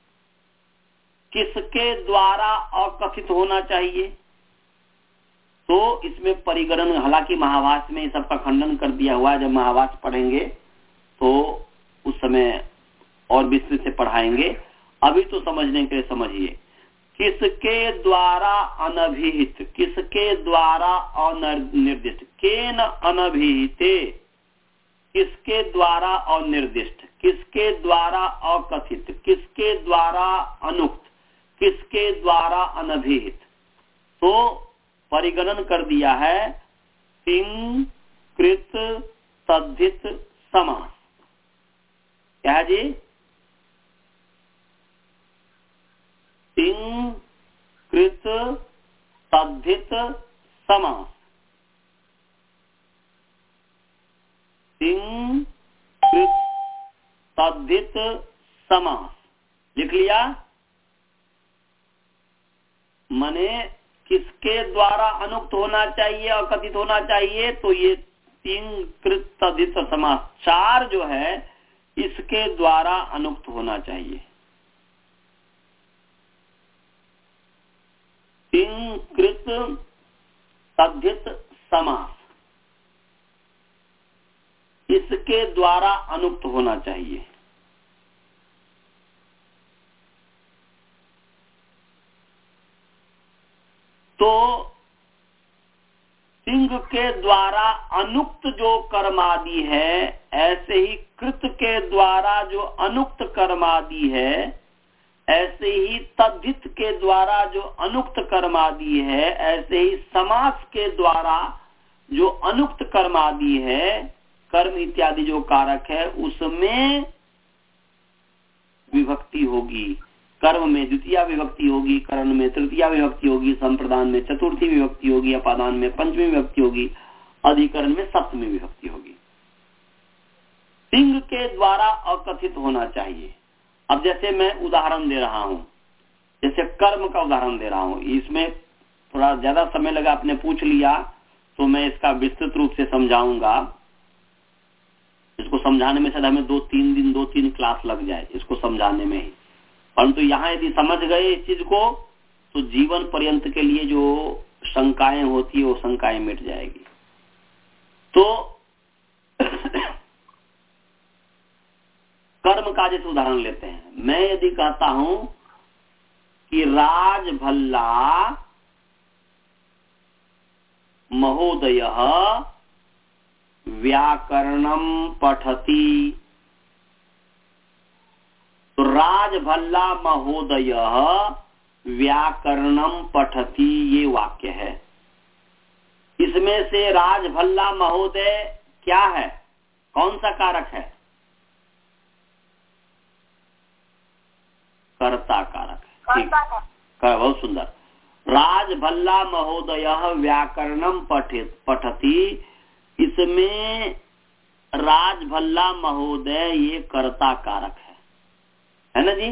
किसके द्वारा अकथित होना चाहिए? तो इसमें परिगणन, हालांकि महाभाष्य में सबका खंडन कर दिया हुआ है। जब महाभाष्य पढ़ेंगे तो उस समय और विस्तृत से पढ़ाएंगे। अभी तो समझने के लिए समझिए। किसके द्वारा अनभिहित, किसके द्वारा अनिर्दिष्ट, केन अनभिहिते, किसके द्वारा अनिर्दिष्ट, किसके द्वारा अकथित, किसके द्वारा अनुक्त, किसके द्वारा अनभिहित। तो परिगणन कर दिया है तिंग कृत तद्धित समास। क्या है जी? तिंग कृत तद्धित समास। तिंग कृत तद्धित समास लिख लिया? माने किसके द्वारा अनुक्त होना चाहिए और कथित होना चाहिए? तो ये तिंग कृत तद्धित समास चार जो है इसके द्वारा अनुक्त होना चाहिए। तिंग कृत तद्धित समास इसके द्वारा अनुक्त होना चाहिए। तो तिंग के द्वारा अनुक्त जो कर्मादि है, ऐसे ही कृत के द्वारा जो अनुक्त कर्मादि है, ऐसे ही तद्धित के द्वारा जो अनुक्त कर्म आदि है, ऐसे ही समास के द्वारा जो अनुक्त कर्म आदि है, कर्म इत्यादि जो कारक है, उसमें विभक्ति होगी। कर्म में द्वितीय विभक्ति होगी, करण में तृतीय विभक्ति होगी, संप्रदान में चतुर्थी विभक्ति होगी, अपादान में पंचमी विभक्ति होगी, अधिकरण में सप्तमी विभक्ति होगी। तिंग के द्वारा अकथित होना चाहिए। अब जैसे मैं उदाहरण दे रहा हूं, जैसे कर्म का उदाहरण दे रहा हूं, इसमें थोड़ा ज्यादा समय लगा, आपने पूछ लिया तो मैं इसका विस्तृत रूप से समझाऊंगा। इसको समझाने में शायद हमें दो तीन दिन दो तीन क्लास लग जाए इसको समझाने में ही, परंतु यहाँ यदि समझ गए इस चीज को तो जीवन पर्यंत के लिए जो शंकाएं होती है वो शंकाएं मिट जाएगी। तो कर्म का जैसे उदाहरण लेते हैं, मैं यदि कहता हूं कि राज भल्ला महोदय व्याकरणम पठति, तो राज भल्ला महोदय व्याकरणम पठति ये वाक्य है। इसमें से राज भल्ला महोदय क्या है, कौन सा कारक है? कर्ता कारक है। ठीक, बहुत सुंदर। राज भल्ला महोदय व्याकरणम पठित पठति, इसमें राज भल्ला महोदय ये कर्ता कारक है, है ना जी।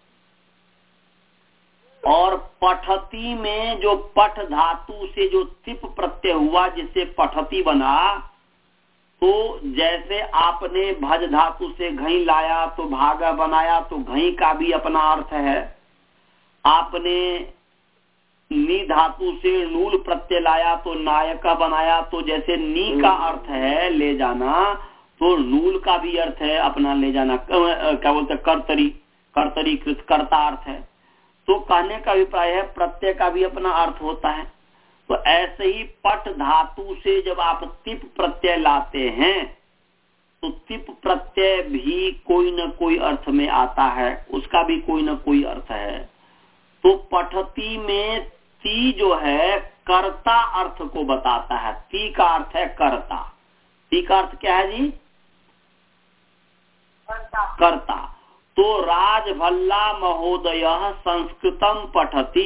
और पठति में जो पठ धातु से जो तिप प्रत्यय हुआ जिससे पठति बना, तो जैसे आपने भज धातु से घई लाया तो भागा बनाया, तो घई का भी अपना अर्थ है। आपने नी धातु से नूल प्रत्यय लाया तो नायक बनाया, तो जैसे नी का अर्थ है ले जाना, तो नूल का भी अर्थ है अपना ले जाना, क्या बोलते कर्तरी, कर्तरी कृत कर्ता अर्थ है। तो कहने का अभिप्राय है प्रत्यय का भी अपना अर्थ होता है। तो ऐसे ही पट धातु से जब आप तिप प्रत्यय लाते हैं तो तिप प्रत्यय भी कोई न कोई अर्थ में आता है, उसका भी कोई न कोई अर्थ है। तो पठति में ती जो है कर्ता अर्थ को बताता है। ती का अर्थ है कर्ता। ती का अर्थ क्या है जी? कर्ता। तो राजभल्ला महोदय संस्कृतम पठति,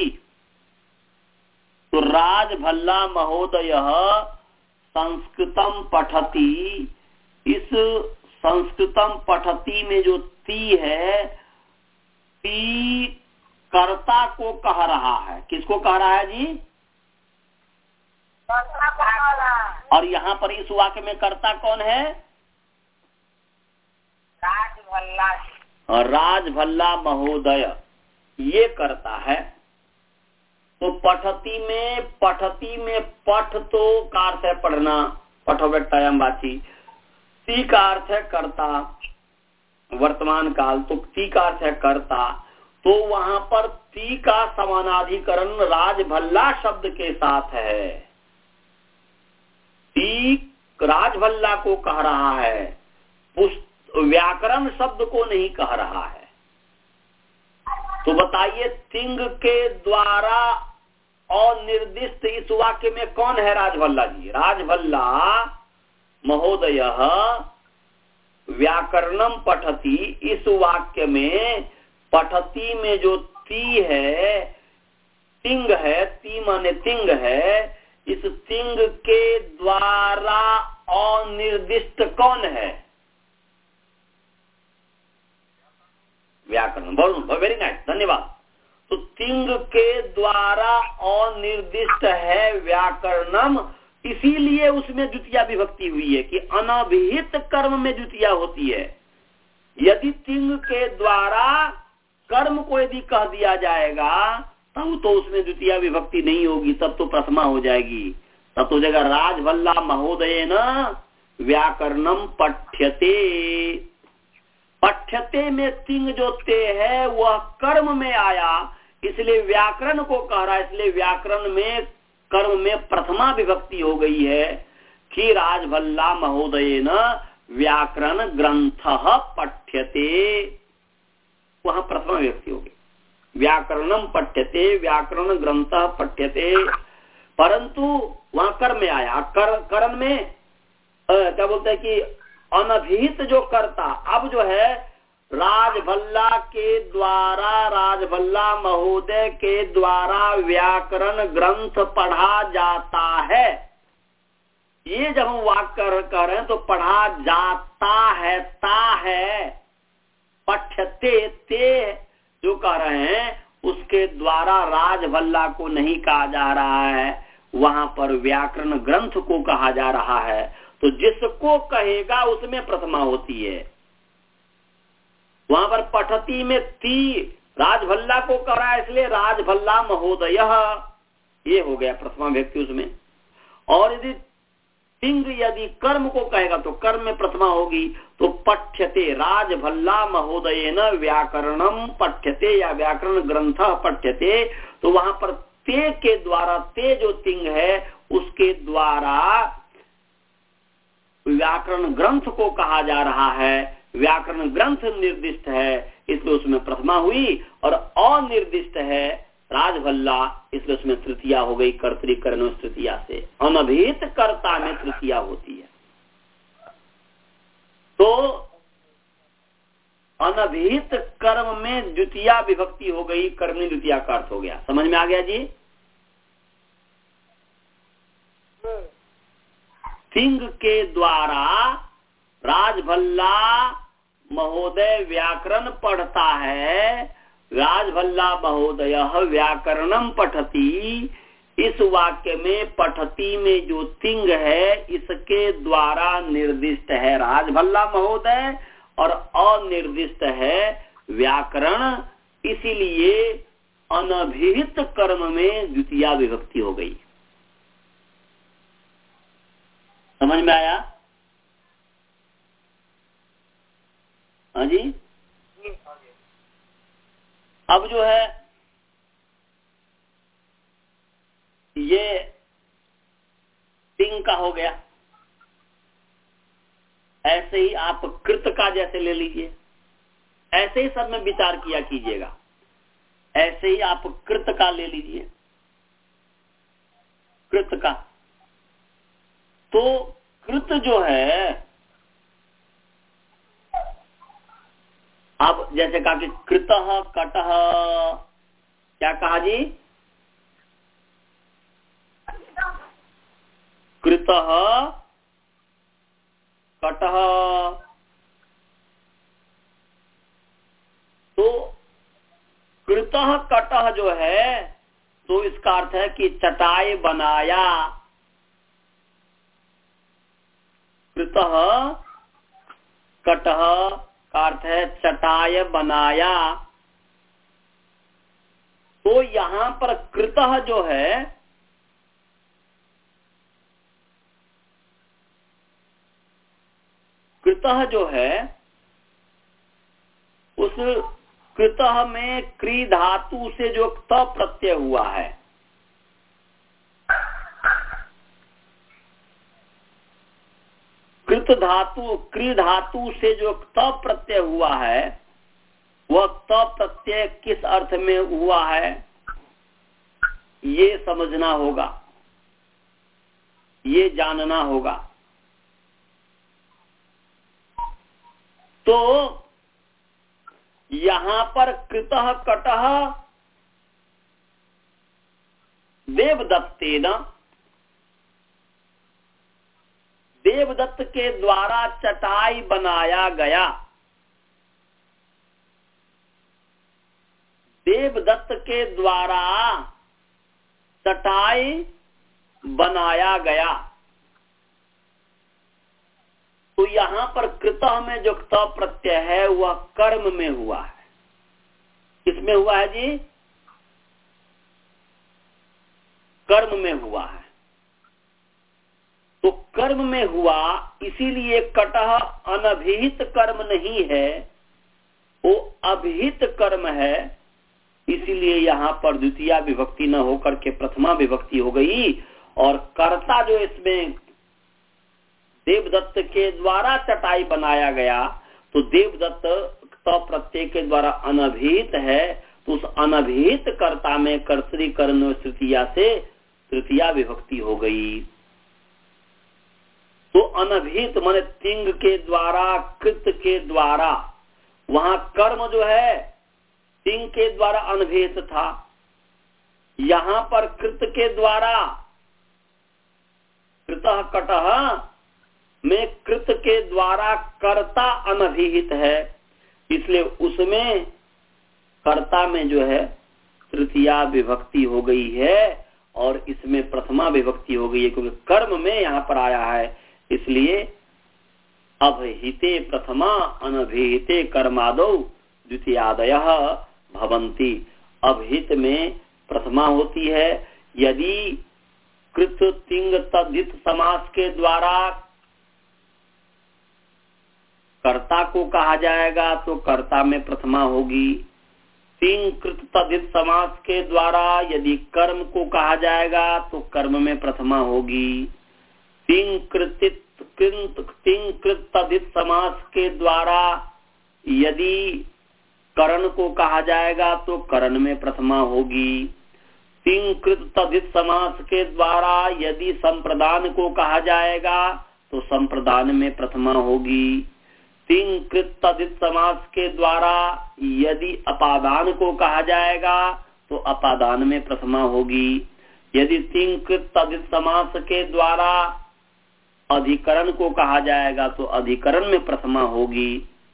तो राजभल्ला महोदय संस्कृतम पठति, इस संस्कृतम पठति में जो ती है, ती कर्ता को कह रहा है। किसको कह रहा है जी? और यहाँ पर इस वाक्य में कर्ता कौन है?
राजभल्ला।
और राजभल्ला महोदय ये करता है। तो पठति में पठति में पठ तो का अर्थ है पढ़ना, पठव्यक्तायाम वाची। ती का अर्थ है कर्ता, वर्तमान काल, तो ती का अर्थ है कर्ता। तो वहां पर ती का समानाधिकरण राजभल्ला शब्द के साथ है। ती राजभल्ला को कह रहा है, व्याकरण शब्द को नहीं कह रहा है। तो बताइए तिंग के द्वारा अनिर्दिष्ट इस वाक्य में कौन है राजभल्ला जी? राजभल्ला महोदय व्याकरणम पठति, इस वाक्य में पठति में जो ती है, तिंग है, ती माने तिंग है, इस तिंग के द्वारा अनिर्दिष्ट कौन है? व्याकरण। बहुत वेरी नाइस, धन्यवाद। तो तिंग के द्वारा अनिर्दिष्ट है व्याकरणम, इसीलिए उसमें द्वितीया विभक्ति हुई है कि अनभिहित कर्म में द्वितीया होती है। यदि तिंग के द्वारा कर्म को यदि कह दिया जाएगा तब तो उसमें द्वितीया विभक्ति नहीं होगी, तब तो प्रथमा हो जाएगी। तब तो हो जाएगा राजभल्ला महोदय न व्याकरणम पठ्यते। पठ्यते में तिंग जो ते है वह कर्म में आया, इसलिए व्याकरण को कह रहा है, इसलिए व्याकरण में कर्म में प्रथमा विभक्ति हो गई है कि राजभल्ला महोदय न व्याकरण ग्रंथ पठ्यते, वहां प्रथमा विभक्ति हो गई। व्याकरणम पठ्यते, व्याकरण ग्रंथ पठ्यते, परंतु वहां कर्म में आया, कर, करण में आ, क्या बोलते हैं कि अनभिहित जो कर्ता, अब जो है राजभल्ला के द्वारा, राजभल्ला महोदय के द्वारा व्याकरण ग्रंथ पढ़ा जाता है। ये जब हम वाक्य कह रहे हैं तो पढ़ा जाता है, ता है, पठ्यते ते जो कह रहे हैं उसके द्वारा राजभल्ला को नहीं कहा जा रहा है, वहां पर व्याकरण ग्रंथ को कहा जा रहा है। तो जिसको कहेगा उसमें प्रथमा होती है। वहां पर पठती में ती राजभल्ला को कह रहा है, इसलिए राजभल्ला महोदय, ये हो गया प्रथमा व्यक्ति उसमें। और यदि तिंग यदि कर्म को कहेगा तो कर्म में प्रथमा होगी, तो पठ्यते, राजभल्ला महोदय न व्याकरणम पठ्यते या व्याकरण ग्रंथ पठ्यते, तो वहां पर ते के द्वारा, ते जो तिंग है उसके द्वारा व्याकरण ग्रंथ को कहा जा रहा है। व्याकरण ग्रंथ निर्दिष्ट है इसलिए उसमें प्रथमा हुई, और अनिर्दिष्ट है राजभल्ला इसलिए उसमें तृतीया हो गई, कर्तृकरण तृतीया से। अनभिहित कर्ता में तृतीया होती है। तो अनभिहित कर्म में द्वितीया विभक्ति हो गई, कर्मणी द्वितीया का अर्थ हो गया। समझ में आ गया जी? सिंह के द्वारा राजभल्ला महोदय व्याकरण पढ़ता है, राजभल्ला महोदय व्याकरणम पठती, इस वाक्य में पठती में जो तिंग है इसके द्वारा निर्दिष्ट है राजभल्ला महोदय और अनिर्दिष्ट है व्याकरण, इसीलिए अनभिहित कर्म में द्वितीया विभक्ति हो गई। समझ में आया? हाँ जी। अब जो है ये तिंग का हो गया। ऐसे ही आप कृत का जैसे ले लीजिए, ऐसे ही सब में विचार किया कीजिएगा। ऐसे ही आप कृत का ले लीजिए, कृत का। तो कृत जो है, अब जैसे कहा कि कृतः कटः, क्या कहा जी? कृतः कटः। तो कृतः कटः जो है तो इसका अर्थ है कि चटाई बनाया। कृतः कटः का अर्थ है चटाई बनाया। तो यहां पर कृतः जो है कृतः जो है उस कृतः में क्री धातु से जो त प्रत्यय हुआ है, कृत धातु क्री धातु से जो त प्रत्यय हुआ है, वह त प्रत्यय किस अर्थ में हुआ है ये समझना होगा, ये जानना होगा। तो यहां पर कृतः कटः देवदत्तेन, देवदत्त के द्वारा चटाई बनाया गया। देवदत्त के द्वारा चटाई बनाया गया। तो यहां पर कृतः में जो त प्रत्यय है वह कर्म में हुआ है। किसमें हुआ है जी? कर्म में हुआ है। तो कर्म में हुआ, इसीलिए कटः अनभिहित कर्म नहीं है, वो अभिहित कर्म है। इसीलिए यहां पर द्वितीया विभक्ति न होकर के प्रथमा विभक्ति हो गई। और कर्ता जो इसमें देवदत्त के द्वारा चटाई बनाया गया, तो देवदत्त त प्रत्यय के द्वारा अनभिहित है, उस अनभिहित कर्ता में कर्तरी कर्ण तृतीया से तृतीया विभक्ति हो गई। तो अनभिहित माने तिंग के द्वारा, कृत के द्वारा, वहां कर्म जो है तिंग के द्वारा अनभिहित था, यहां पर कृत के द्वारा, कृतः कटः में कृत के द्वारा कर्ता अनभिहित है, इसलिए उसमें कर्ता में जो है तृतीया विभक्ति हो गई है और इसमें प्रथमा विभक्ति हो गई है, क्योंकि कर्म में यहां पर आया है। इसलिए अभिहिते प्रथमा अनभिहिते कर्मादौ द्वितीयादयः भवन्ति। अभिहित में प्रथमा होती है, यदि कृत तिंग तद्धित समास के द्वारा कर्ता को कहा जाएगा तो कर्ता में प्रथमा होगी। तिंग कृत तद्धित समास के द्वारा यदि कर्म को कहा जाएगा तो कर्म में प्रथमा होगी। तिंग कृतित तिंग कृत तद्धित समास के द्वारा यदि करण को कहा जाएगा तो करण में प्रथमा होगी। तिंग कृत तद्धित समास के द्वारा यदि संप्रदान को कहा जाएगा तो संप्रदान में प्रथमा होगी। तिंग कृत तद्धित समास के द्वारा यदि अपादान को कहा जाएगा तो अपादान में प्रथमा होगी। यदि तिंग कृत तद्धित समास के द्वारा अधिकरण को कहा जाएगा तो अधिकरण में प्रथमा होगी।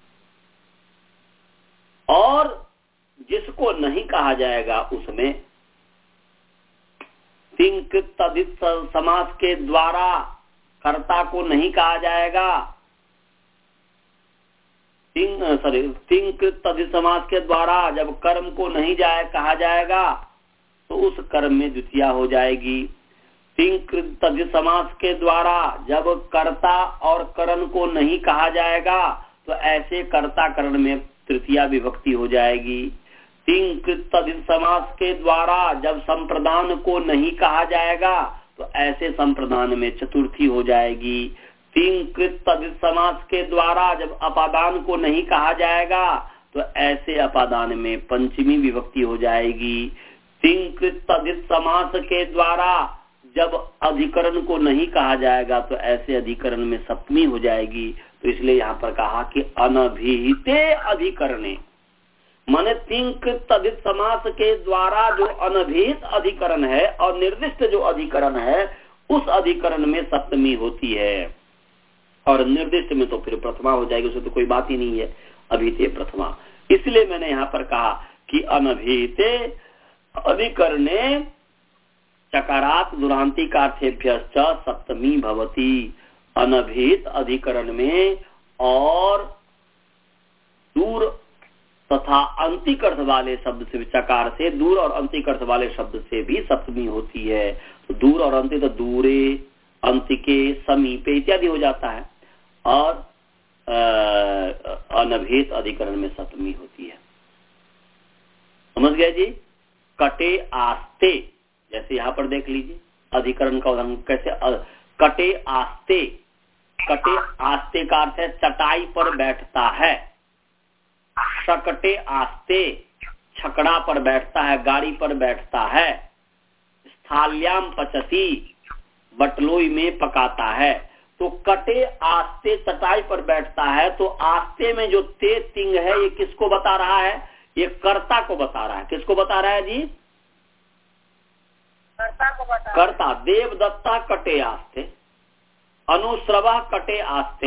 और जिसको नहीं कहा जाएगा उसमें तिंग कृत तद्धित समास के द्वारा कर्ता को नहीं कहा जाएगा, तिंग सॉरी तिंग कृत तद्धित समास के द्वारा जब कर्म को नहीं जाए कहा जाएगा तो उस कर्म में द्वितीया हो जाएगी। तिंग कृत तद्धित समास के द्वारा जब कर्ता और करण को नहीं कहा जाएगा तो ऐसे कर्ता करण में तृतीया विभक्ति हो जाएगी। तिंग कृत तद्धित समास के द्वारा जब संप्रदान को नहीं कहा जाएगा तो ऐसे संप्रदान में चतुर्थी हो जाएगी। तिंग कृत तद्धित समास के द्वारा जब अपादान को नहीं कहा जाएगा तो ऐसे अपादान में पंचमी विभक्ति हो जाएगी। तिंग कृत तद्धित समास के द्वारा जब अधिकरण को नहीं कहा जाएगा तो ऐसे अधिकरण में सप्तमी हो जाएगी। तो इसलिए यहाँ पर कहा कि अनभिहिते अधिकरणे, माने तिंग कृत तद्धित समास के द्वारा जो अनभिहित अधिकरण है और निर्दिष्ट जो अधिकरण है उस अधिकरण में सप्तमी होती है और निर्दिष्ट में तो फिर प्रथमा हो जाएगी, उसमें तो कोई बात ही नहीं है, अभिहिते प्रथमा। इसलिए मैंने यहाँ पर कहा कि अनभिहिते अधिकरणे चकारात दुरांतिकार्थेभ्यश्च सप्तमी भवति। अनभिहित अधिकरण में और दूर तथा अंतिकर्थ वाले शब्द से, चकार से दूर और अंतिकर्थ वाले शब्द से भी सप्तमी होती है। तो दूर और अंति तो दूरे, अंतिके, समीपे इत्यादि हो जाता है और अनभिहित अधिकरण में सप्तमी होती है। समझ गए जी? कटे आस्ते, जैसे यहाँ पर देख लीजिए अधिकरण का उदाहरण कैसे, कटे आस्ते, कटे आस्ते का अर्थ है चटाई पर बैठता है। शकटे आस्ते, छकड़ा पर बैठता है, गाड़ी पर बैठता है। स्थाल्याम पचती, बटलोई में पकाता है। तो कटे आस्ते चटाई पर बैठता है, तो आस्ते में जो ते तिंग है ये किसको बता रहा है? ये कर्ता को बता रहा है। किसको बता रहा है जी?
कर्ता को बता,
कर्ता। देवदत्ता कटे आस्ते, अनुश्रवा कटे आस्ते,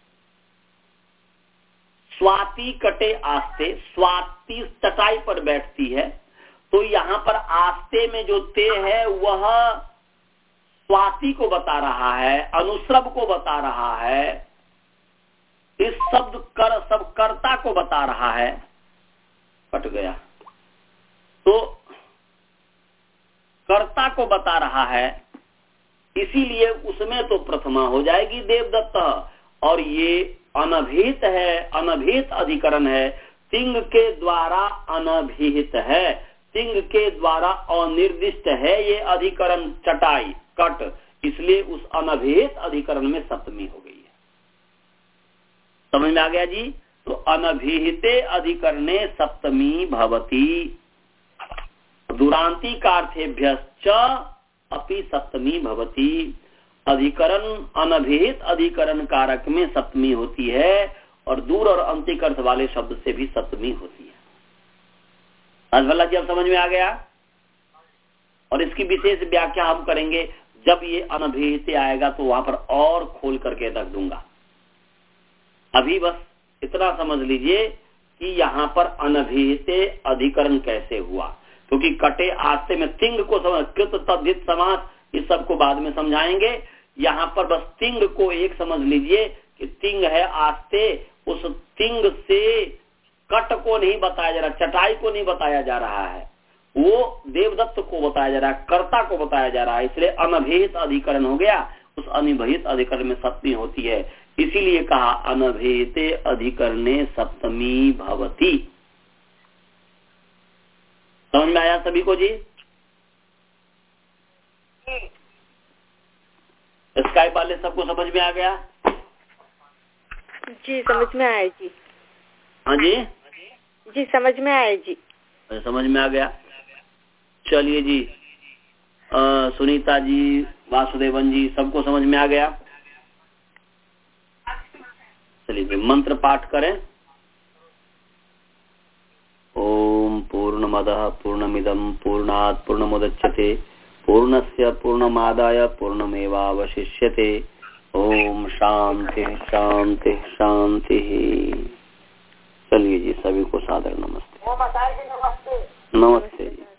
स्वाति कटे आस्ते, स्वाति चटाई पर बैठती है। तो यहाँ पर आस्ते में जो ते है वह स्वाति को बता रहा है, अनुश्रव को बता रहा है, इस शब्द कर सब कर्ता को बता रहा है। कट गया तो कर्ता को बता रहा है, इसीलिए उसमें तो प्रथमा हो जाएगी देवदत्त। और ये अनभिहित है, अनभिहित अधिकरण है, तिंग के द्वारा अनभिहित है, तिंग के द्वारा अनिर्दिष्ट है ये अधिकरण चटाई कट, इसलिए उस अनभिहित अधिकरण में सप्तमी हो गई है। समझ में आ गया जी? तो अनभिहिते अधिकरणे सप्तमी भवती। दुरांती कार्थेभ्यश्च अपि सप्तमी भवती। अधिकरण अनभिहित अधिकरण कारक में सप्तमी होती है और दूर और अंतिक अर्थ वाले शब्द से भी सप्तमी होती है। अजभल्ला जी अब समझ में आ गया। और इसकी विशेष व्याख्या हम करेंगे जब ये अनभिहित आएगा तो वहां पर और खोल करके रख दूंगा। अभी बस इतना समझ लीजिए कि यहाँ पर अनभिहित अधिकरण कैसे हुआ, क्योंकि कटे आस्ते में तिंग को समझ, कृत तद्धित समास इस सबको बाद में समझाएंगे। यहाँ पर बस तिंग को एक समझ लीजिए कि तिंग है आस्ते, उस तिंग से कट को नहीं बताया जा रहा, चटाई को नहीं बताया जा रहा है, वो देवदत्त को बताया जा रहा है, कर्ता को बताया जा रहा है, इसलिए अनभिहित अधिकरण हो गया। उस अनभिहित अधिकरण में सप्तमी होती है, इसीलिए कहा अनभिहित अधिकरणे सप्तमी भवती। समझ में आया सभी को जी? स्काइप वाले सबको समझ में आ गया?
जी समझ में आया जी।
हाँ जी
जी समझ में आया जी।
समझ में आ गया। चलिए जी, आ, सुनीता जी, वासुदेवन जी, सबको समझ में आ गया? चलिए मंत्र पाठ करें। ओम पूर्णमदः पूर्णमिदं पूर्णात् पूर्णमुदच्यते पूर्णस्य पूर्णमादाय पूर्णमेवावशिष्यते। ओम शांति शांति शांति। चलिए जी, सभी को सादर नमस्ते।
नमस्ते।
नमस्ते जी।